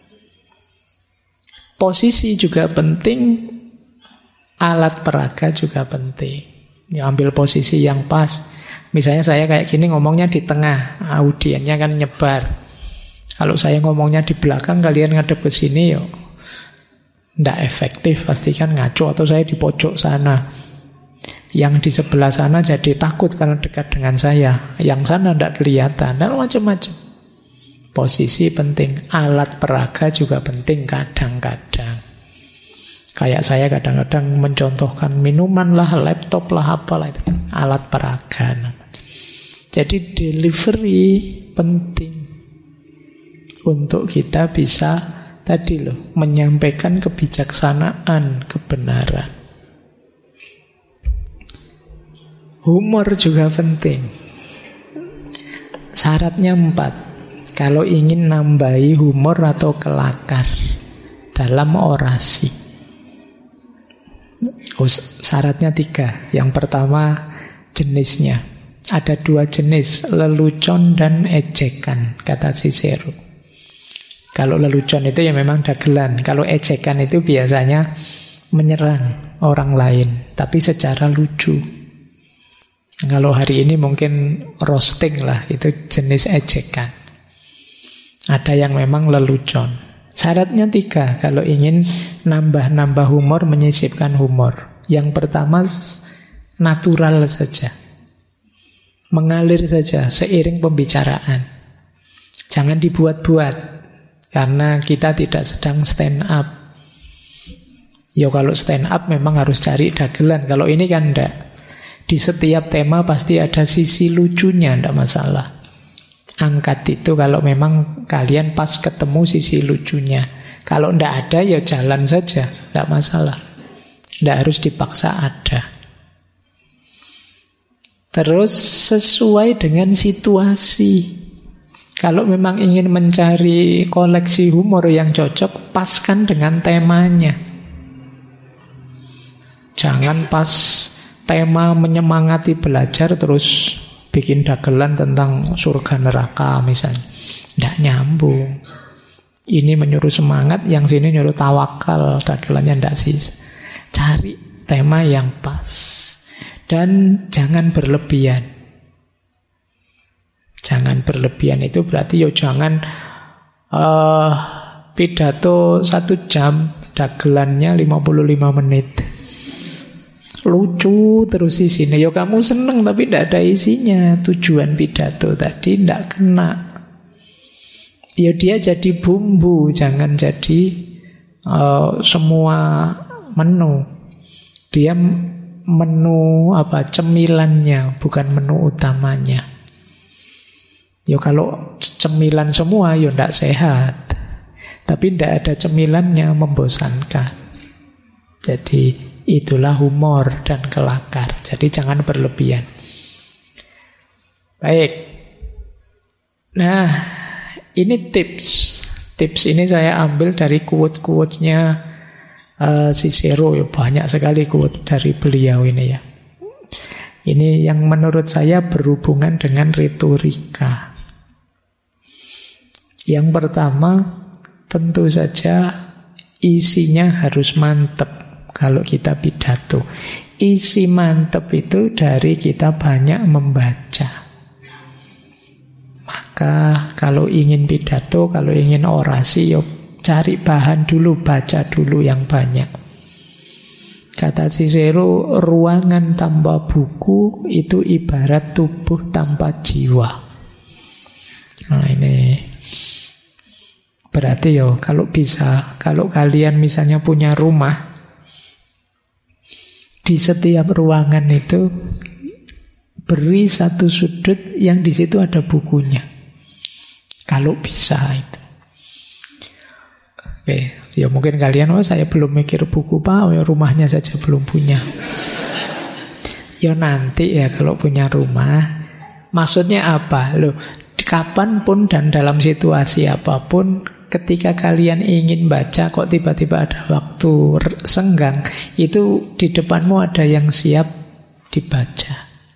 Speaker 1: Posisi juga penting, alat peraga juga penting. Ya, ambil posisi yang pas. Misalnya saya kayak gini ngomongnya di tengah, audiennya kan nyebar. Kalau saya ngomongnya di belakang, kalian ngadep ke sini, yo ndak efektif, pasti kan ngaco. Atau saya di pojok sana, yang di sebelah sana jadi takut karena dekat dengan saya, yang sana ndak kelihatan, dan macam-macam. Posisi penting, alat peraga juga penting kadang-kadang. Kayak saya kadang-kadang mencontohkan minuman lah, laptop lah, apalah itu kan alat peraga. Jadi delivery penting untuk kita bisa tadi loh menyampaikan kebijaksanaan, kebenaran. Humor juga penting. Syaratnya 4. Kalau ingin nambahi humor atau kelakar dalam orasi. Syaratnya 3. Yang pertama jenisnya. Ada 2 jenis, lelucon dan ejekan, kata Cicero. Kalau lelucon itu ya memang dagelan. Kalau ejekan itu biasanya menyerang orang lain, tapi secara lucu. Kalau hari ini mungkin roasting lah, itu jenis ejekan. Ada yang memang lelucon. Syaratnya 3, kalau ingin nambah-nambah humor, menyisipkan humor. Yang pertama, natural saja. Mengalir saja, seiring pembicaraan. Jangan dibuat-buat, karena kita tidak sedang stand up. Ya kalau stand up memang harus cari dagelan. Kalau ini kan enggak. Di setiap tema pasti ada sisi lucunya, enggak masalah. Angkat itu kalau memang kalian pas ketemu sisi lucunya. Kalau enggak ada ya jalan saja, enggak masalah. Enggak harus dipaksa ada. Terus sesuai dengan situasi. Kalau memang ingin mencari koleksi humor yang cocok, paskan dengan temanya. Jangan pas tema menyemangati belajar terus bikin dagelan tentang surga neraka misalnya. Nggak nyambung. Ini menyuruh semangat, yang sini nyuruh tawakal. Dagelannya nggak sih. Cari tema yang pas. Dan jangan berlebihan. Jangan berlebihan itu berarti jangan pidato 1 jam, dagelannya 55 menit. Lucu terus isinya. Kamu seneng tapi tidak ada isinya. Tujuan pidato tadi tidak kena. Dia jadi bumbu, jangan jadi semua menu. Dia menu cemilannya, bukan menu utamanya. Kalau cemilan semua tidak sehat. Tapi tidak ada cemilannya, membosankan. Jadi itulah humor dan kelakar. Jadi jangan berlebihan. Baik. Nah, ini tips. Tips ini saya ambil dari quote-quotes-nya Cicero. Banyak sekali quote dari beliau ini ya. Ini yang menurut saya berhubungan dengan retorika. Yang pertama, tentu saja isinya harus mantep. Kalau kita pidato, isi mantep itu dari kita banyak membaca. Maka kalau ingin pidato, kalau ingin orasi, cari bahan dulu, baca dulu yang banyak. Kata Cicero, ruangan tanpa buku itu ibarat tubuh tanpa jiwa. Nah ini berarti kalau bisa, kalau kalian misalnya punya rumah, di setiap ruangan itu beri satu sudut yang di situ ada bukunya. Kalau bisa itu. Oke, ya mungkin kalian, saya belum mikir buku Pak, rumahnya saja belum punya. Ya nanti ya kalau punya rumah. Maksudnya apa? Loh, kapanpun dan dalam situasi apapun, ketika kalian ingin baca kok tiba-tiba ada waktu senggang, itu di depanmu ada yang siap dibaca.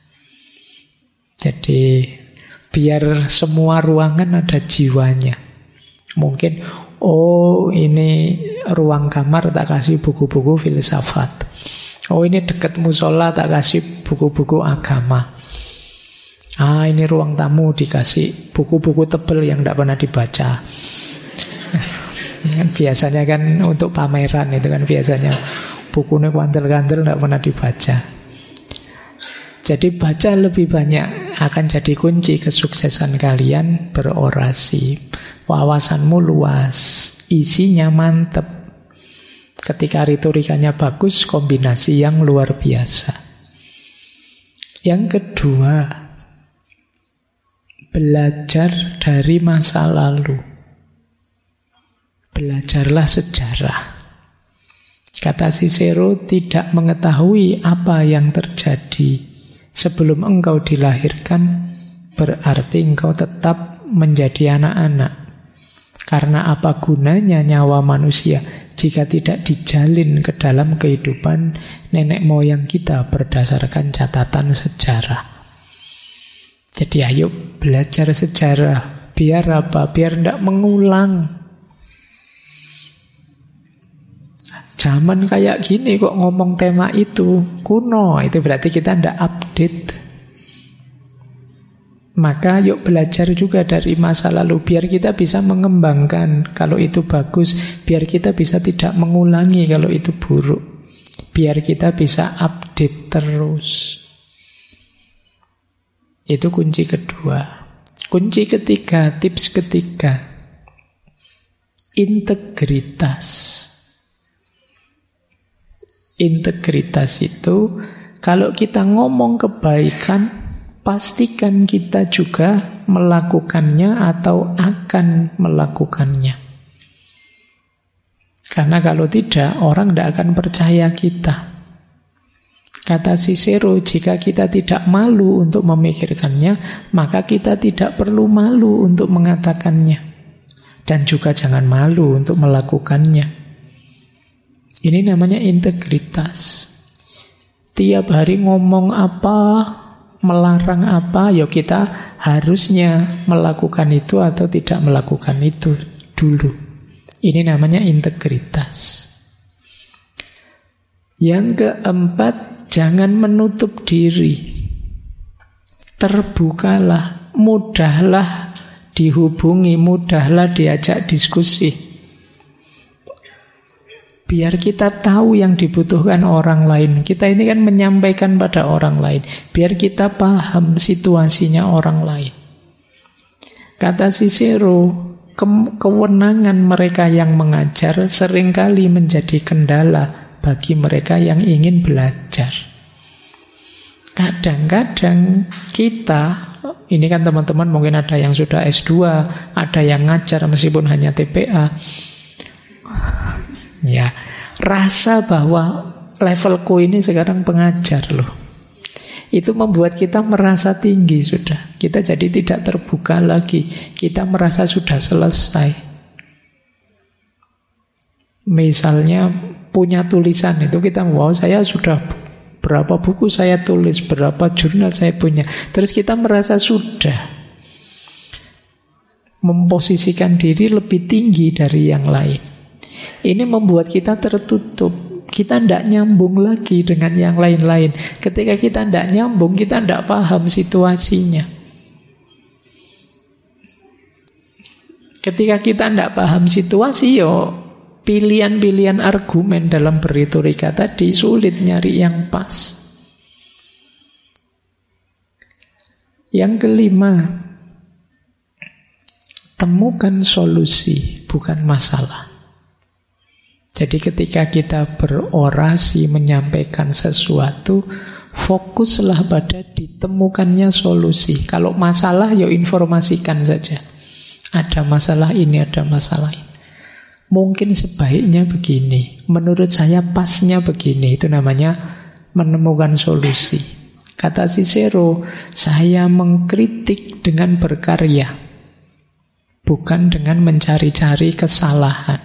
Speaker 1: Jadi biar semua ruangan ada jiwanya. Mungkin, ini ruang kamar tak kasih buku-buku filsafat. Ini dekat musola tak kasih buku-buku agama. Ini ruang tamu dikasih buku-buku tebel yang tidak pernah dibaca. Biasanya kan untuk pameran itu kan biasanya bukunya kantel-kantel tidak pernah dibaca. Jadi baca lebih banyak akan jadi kunci kesuksesan kalian berorasi. Wawasanmu luas, isinya mantep. Ketika retorikanya bagus, kombinasi yang luar biasa. Yang kedua, belajar dari masa lalu. Belajarlah sejarah. Kata Cicero, tidak mengetahui apa yang terjadi sebelum engkau dilahirkan, berarti engkau tetap menjadi anak-anak. Karena apa gunanya nyawa manusia jika tidak dijalin ke dalam kehidupan nenek moyang kita berdasarkan catatan sejarah. Jadi ayo belajar sejarah. Biar apa? Biar tidak mengulang. Zaman kayak gini kok ngomong tema itu kuno, itu berarti kita tidak update. Maka yuk belajar juga dari masa lalu, biar kita bisa mengembangkan kalau itu bagus, biar kita bisa tidak mengulangi kalau itu buruk, biar kita bisa update terus. Itu kunci kedua. Kunci ketiga, tips ketiga, integritas. Integritas itu, kalau kita ngomong kebaikan, pastikan kita juga melakukannya atau akan melakukannya. Karena kalau tidak, orang tidak akan percaya kita. Kata Cicero, jika kita tidak malu untuk memikirkannya, maka kita tidak perlu malu untuk mengatakannya. Dan juga jangan malu untuk melakukannya. Ini namanya integritas. Tiap hari ngomong apa, melarang apa, ya kita harusnya melakukan itu atau tidak melakukan itu dulu. Ini namanya integritas. Yang keempat, jangan menutup diri. Terbukalah, mudahlah dihubungi, mudahlah diajak diskusi. Biar kita tahu yang dibutuhkan orang lain. Kita ini kan menyampaikan pada orang lain. Biar kita paham situasinya orang lain. Kata Cicero, kewenangan mereka yang mengajar seringkali menjadi kendala bagi mereka yang ingin belajar. Kadang-kadang kita, ini kan teman-teman mungkin ada yang sudah S2, ada yang ngajar meskipun hanya TPA. Ya, rasa bahwa levelku ini sekarang pengajar loh. Itu membuat kita merasa tinggi sudah. Kita jadi tidak terbuka lagi. Kita merasa sudah selesai. Misalnya punya tulisan itu kita, wow saya sudah berapa buku saya tulis, berapa jurnal saya punya. Terus kita merasa sudah memposisikan diri lebih tinggi dari yang lain. Ini membuat kita tertutup. Kita tidak nyambung lagi dengan yang lain-lain. Ketika kita tidak nyambung, kita tidak paham situasinya. Ketika kita tidak paham situasi, pilihan-pilihan argumen dalam berretorika tadi sulit nyari yang pas. Yang kelima, temukan solusi, bukan masalah. Jadi ketika kita berorasi, menyampaikan sesuatu, Fokuslah pada ditemukannya solusi. Kalau masalah, ya informasikan saja. Ada masalah ini, ada masalah ini. Mungkin sebaiknya begini. Menurut saya pasnya begini. Itu namanya menemukan solusi. Kata Cicero, saya mengkritik dengan berkarya, bukan dengan mencari-cari kesalahan.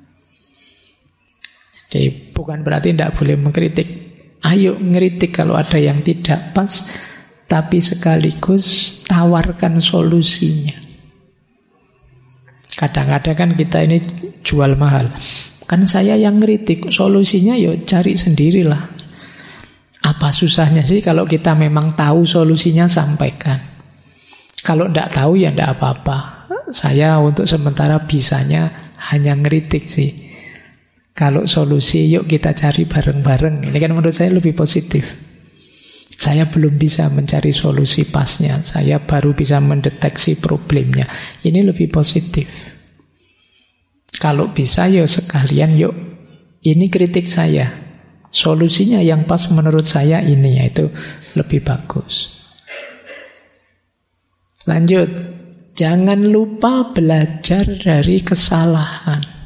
Speaker 1: Jadi bukan berarti tidak boleh mengkritik. Ayo ngeritik kalau ada yang tidak pas, tapi sekaligus tawarkan solusinya. Kadang-kadang kan kita ini jual mahal. Kan saya yang ngeritik, solusinya ya cari sendirilah. Apa susahnya sih kalau kita memang tahu solusinya, sampaikan. Kalau tidak tahu ya tidak apa-apa. Saya untuk sementara bisanya hanya ngeritik sih. Kalau solusi yuk kita cari bareng-bareng. Ini kan menurut saya lebih positif. Saya belum bisa mencari solusi pasnya. Saya baru bisa mendeteksi problemnya. Ini lebih positif. Kalau bisa yuk sekalian yuk. Ini kritik saya. Solusinya yang pas menurut saya ini. Itu lebih bagus. Lanjut. Jangan lupa belajar dari kesalahan.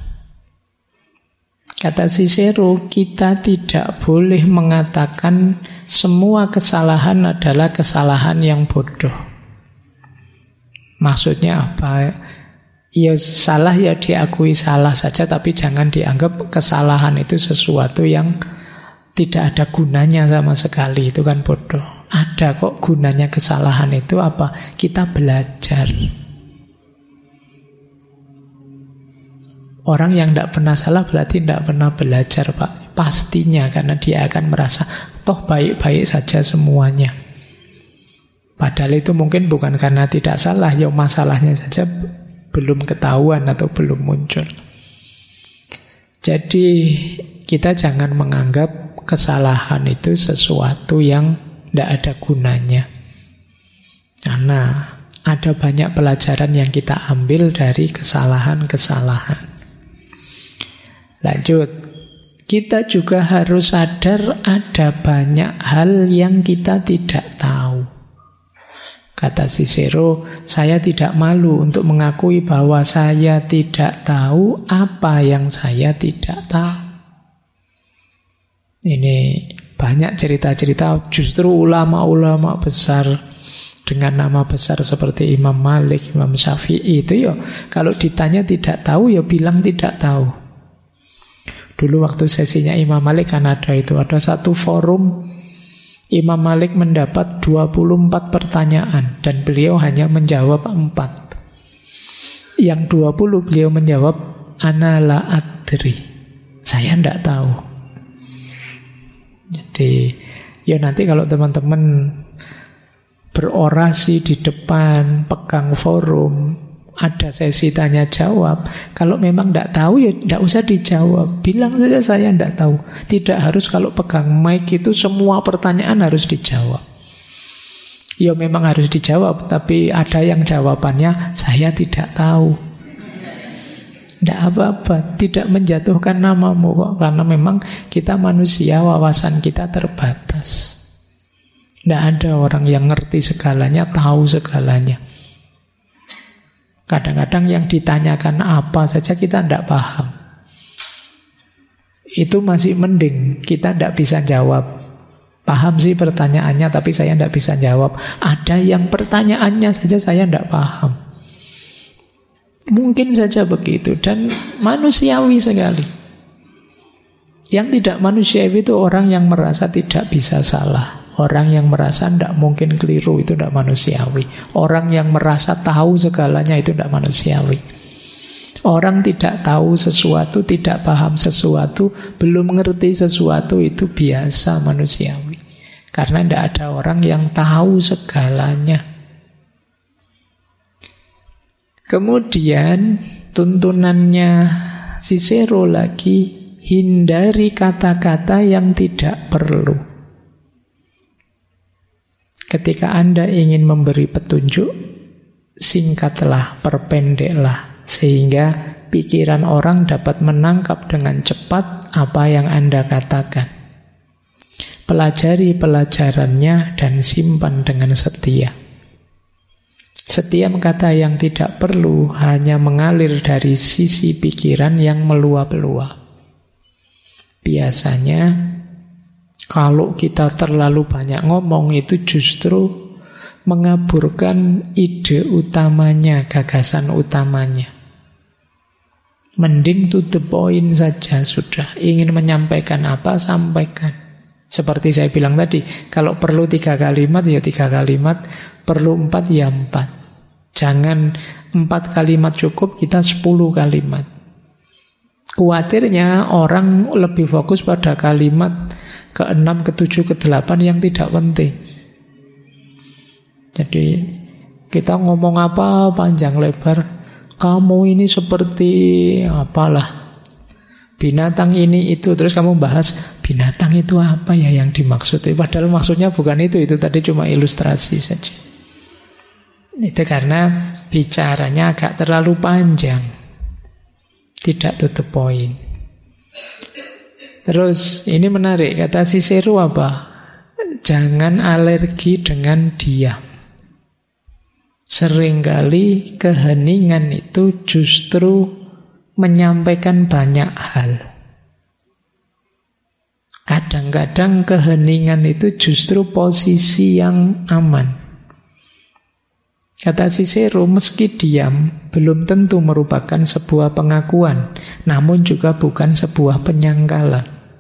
Speaker 1: Kata Cicero, kita tidak boleh mengatakan semua kesalahan adalah kesalahan yang bodoh. Maksudnya apa? Ya salah ya diakui salah saja, tapi jangan dianggap kesalahan itu sesuatu yang tidak ada gunanya sama sekali. Itu kan bodoh. Ada kok gunanya kesalahan itu apa? Kita belajar. Orang yang tidak pernah salah berarti tidak pernah belajar, Pak. Pastinya, karena dia akan merasa toh baik-baik saja semuanya. Padahal itu mungkin bukan karena tidak salah, ya masalahnya saja belum ketahuan atau belum muncul. Jadi kita jangan menganggap kesalahan itu sesuatu yang tidak ada gunanya. Karena ada banyak pelajaran yang kita ambil dari kesalahan-kesalahan. Lanjut, kita juga harus sadar ada banyak hal yang kita tidak tahu. Kata Cicero, saya tidak malu untuk mengakui bahwa saya tidak tahu apa yang saya tidak tahu. Ini banyak cerita-cerita justru ulama-ulama besar dengan nama besar seperti Imam Malik, Imam Syafi'i itu ya kalau ditanya tidak tahu ya bilang tidak tahu. Dulu waktu sesinya Imam Malik kan ada satu forum, Imam Malik mendapat 24 pertanyaan dan beliau hanya menjawab 4. Yang 20 beliau menjawab ana la adri, saya tidak tahu. Jadi ya nanti kalau teman-teman berorasi di depan, pegang forum, ada sesi tanya jawab, kalau memang tidak tahu ya tidak usah dijawab, bilang saja saya tidak tahu. Tidak harus kalau pegang mic itu semua pertanyaan harus dijawab. Ya memang harus dijawab, tapi ada yang jawabannya saya tidak tahu. Tidak apa-apa, tidak menjatuhkan namamu kok, karena memang kita manusia, wawasan kita terbatas. Tidak ada orang yang ngerti segalanya, tahu segalanya. Kadang-kadang yang ditanyakan apa saja kita tidak paham. Itu masih mending, kita tidak bisa jawab. Paham sih pertanyaannya, tapi saya tidak bisa jawab. Ada yang pertanyaannya saja saya tidak paham. Mungkin saja begitu, dan manusiawi sekali. Yang tidak manusiawi itu orang yang merasa tidak bisa salah. Orang yang merasa tidak mungkin keliru, itu tidak manusiawi. Orang yang merasa tahu segalanya, itu tidak manusiawi. Orang tidak tahu sesuatu, tidak paham sesuatu, belum mengerti sesuatu, itu biasa manusiawi. Karena tidak ada orang yang tahu segalanya. Kemudian tuntunannya Cicero lagi, hindari kata-kata yang tidak perlu. Ketika Anda ingin memberi petunjuk, singkatlah, perpendeklah, sehingga pikiran orang dapat menangkap dengan cepat apa yang Anda katakan. Pelajari pelajarannya dan simpan dengan setia. Setiap kata yang tidak perlu hanya mengalir dari sisi pikiran yang meluap-luap. Biasanya kalau kita terlalu banyak ngomong itu justru mengaburkan ide utamanya, gagasan utamanya. Mending to the point saja sudah. Ingin menyampaikan apa, sampaikan. Seperti saya bilang tadi, kalau perlu 3 kalimat ya 3 kalimat, perlu 4 ya 4. Jangan 4 kalimat cukup, kita 10 kalimat. Kuatirnya orang lebih fokus pada kalimat ke-6, ke-7, ke-8 yang tidak penting. Jadi kita ngomong apa panjang lebar, kamu ini seperti apalah, binatang ini itu, terus kamu bahas binatang itu apa ya yang dimaksud. Padahal maksudnya bukan itu tadi cuma ilustrasi saja. Itu karena bicaranya agak terlalu panjang, tidak to the point. Terus ini menarik, kata Cicero apa? Jangan alergi dengan diam. Seringkali keheningan itu justru menyampaikan banyak hal. Kadang-kadang keheningan itu justru posisi yang aman. Kata Cicero, meski diam belum tentu merupakan sebuah pengakuan, namun juga bukan sebuah penyangkalan.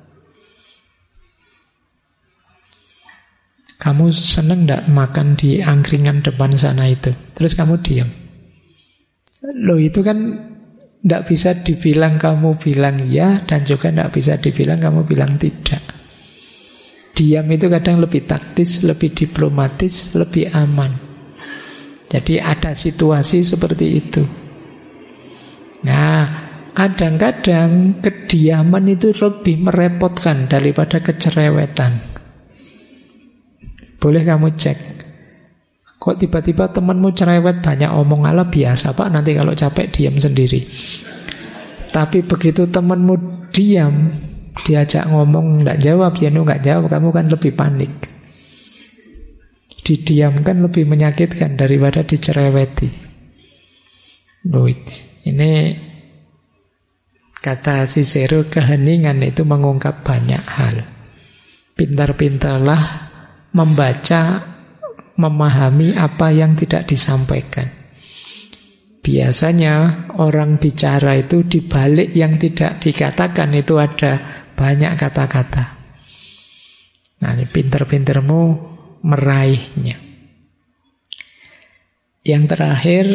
Speaker 1: Kamu seneng gak makan di angkringan depan sana itu? Terus kamu diam. Loh itu kan gak bisa dibilang kamu bilang ya, dan juga gak bisa dibilang kamu bilang tidak. Diam itu kadang lebih taktis, lebih diplomatis, lebih aman. Jadi ada situasi seperti itu. Nah, kadang-kadang kediaman itu lebih merepotkan daripada kecerewetan. Boleh kamu cek. Kok tiba-tiba temanmu cerewet, banyak omong, ala biasa pak, nanti kalau capek diam sendiri. Tapi begitu temanmu diam, diajak ngomong nggak jawab, dia nggak jawab, kamu kan lebih panik. Didiamkan lebih menyakitkan daripada dicereweti. Loh, ini kata Cicero, keheningan itu mengungkap banyak hal. Pintar-pintarlah membaca, memahami apa yang tidak disampaikan. Biasanya orang bicara itu di balik yang tidak dikatakan itu ada banyak kata-kata. Nah, ini pintar-pintarmu meraihnya. Yang terakhir,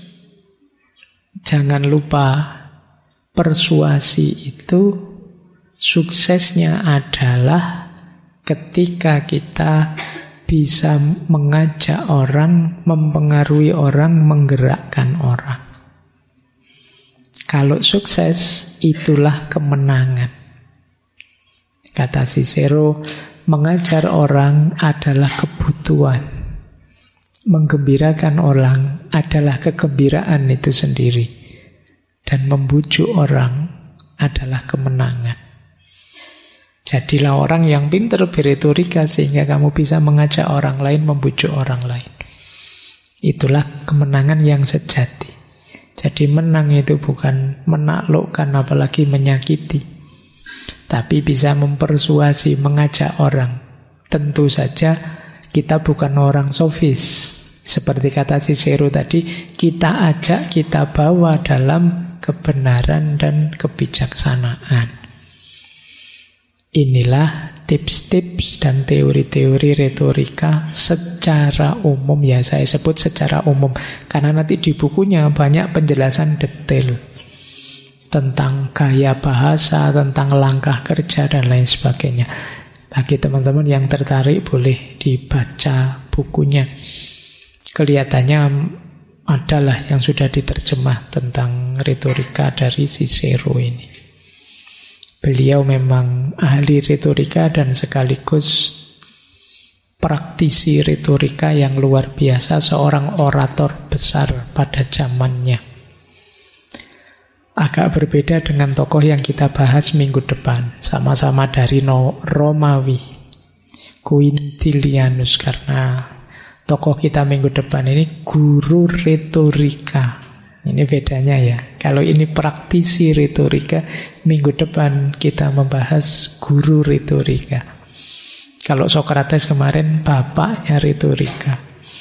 Speaker 1: jangan lupa persuasi itu suksesnya adalah ketika kita bisa mengajak orang, mempengaruhi orang, menggerakkan orang. Kalau sukses, itulah kemenangan. Kata Cicero, mengajar orang adalah kebutuhan. Menggembirakan orang adalah kegembiraan itu sendiri. Dan membujuk orang adalah kemenangan. Jadilah orang yang pintar berretorika sehingga kamu bisa mengajak orang lain, membujuk orang lain. Itulah kemenangan yang sejati. Jadi menang itu bukan menaklukkan apalagi menyakiti, tapi bisa mempersuasi, mengajak orang. Tentu saja kita bukan orang sofis. Seperti kata Cicero tadi, kita ajak, kita bawa dalam kebenaran dan kebijaksanaan. Inilah tips-tips dan teori-teori retorika secara umum. Ya, saya sebut secara umum karena nanti di bukunya banyak penjelasan detail tentang gaya bahasa, tentang langkah kerja, dan lain sebagainya. Bagi teman-teman yang tertarik boleh dibaca bukunya. Kelihatannya adalah yang sudah diterjemah tentang retorika dari Cicero ini. Beliau memang ahli retorika dan sekaligus praktisi retorika yang luar biasa, seorang orator besar pada zamannya. Agak berbeda dengan tokoh yang kita bahas minggu depan. Sama-sama dari Romawi. Quintilianus, karena tokoh kita minggu depan ini guru retorika. Ini bedanya ya. Kalau ini praktisi retorika, minggu depan kita membahas guru retorika. Kalau Sokrates kemarin bapaknya retorika.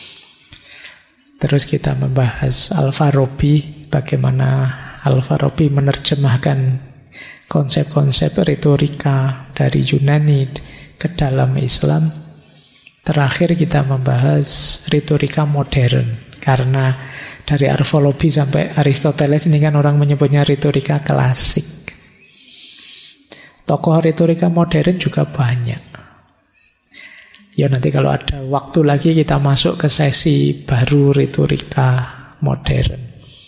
Speaker 1: Terus kita membahas Al-Farabi, bagaimana Al-Farabi menerjemahkan konsep-konsep retorika dari Yunani ke dalam Islam. Terakhir kita membahas retorika modern, karena dari Arfolobi sampai Aristoteles ini kan orang menyebutnya retorika klasik. Tokoh retorika modern juga banyak. Ya nanti kalau ada waktu lagi kita masuk ke sesi baru retorika modern.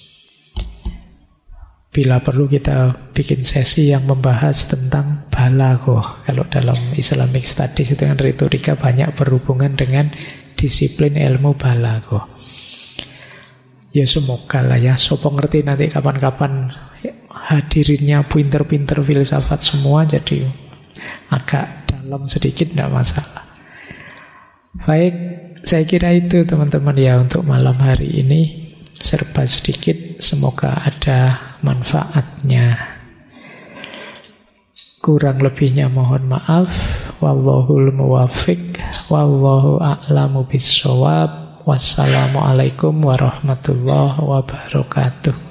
Speaker 1: Bila perlu kita bikin sesi yang membahas tentang balaghah. Kalau dalam Islamic Studies itu kan retorika banyak berhubungan dengan disiplin ilmu balaghah. Ya semoga lah ya, sopo ngerti nanti kapan-kapan hadirinnya pinter-pinter filsafat semua, jadi agak dalam sedikit tidak masalah. Baik, saya kira itu teman-teman ya untuk malam hari ini. Serba sedikit, semoga ada manfaatnya. Kurang lebihnya mohon maaf. Wallahul muwaffiq, wallahu a'lamu bissawab. Wassalamualaikum warahmatullahi wabarakatuh.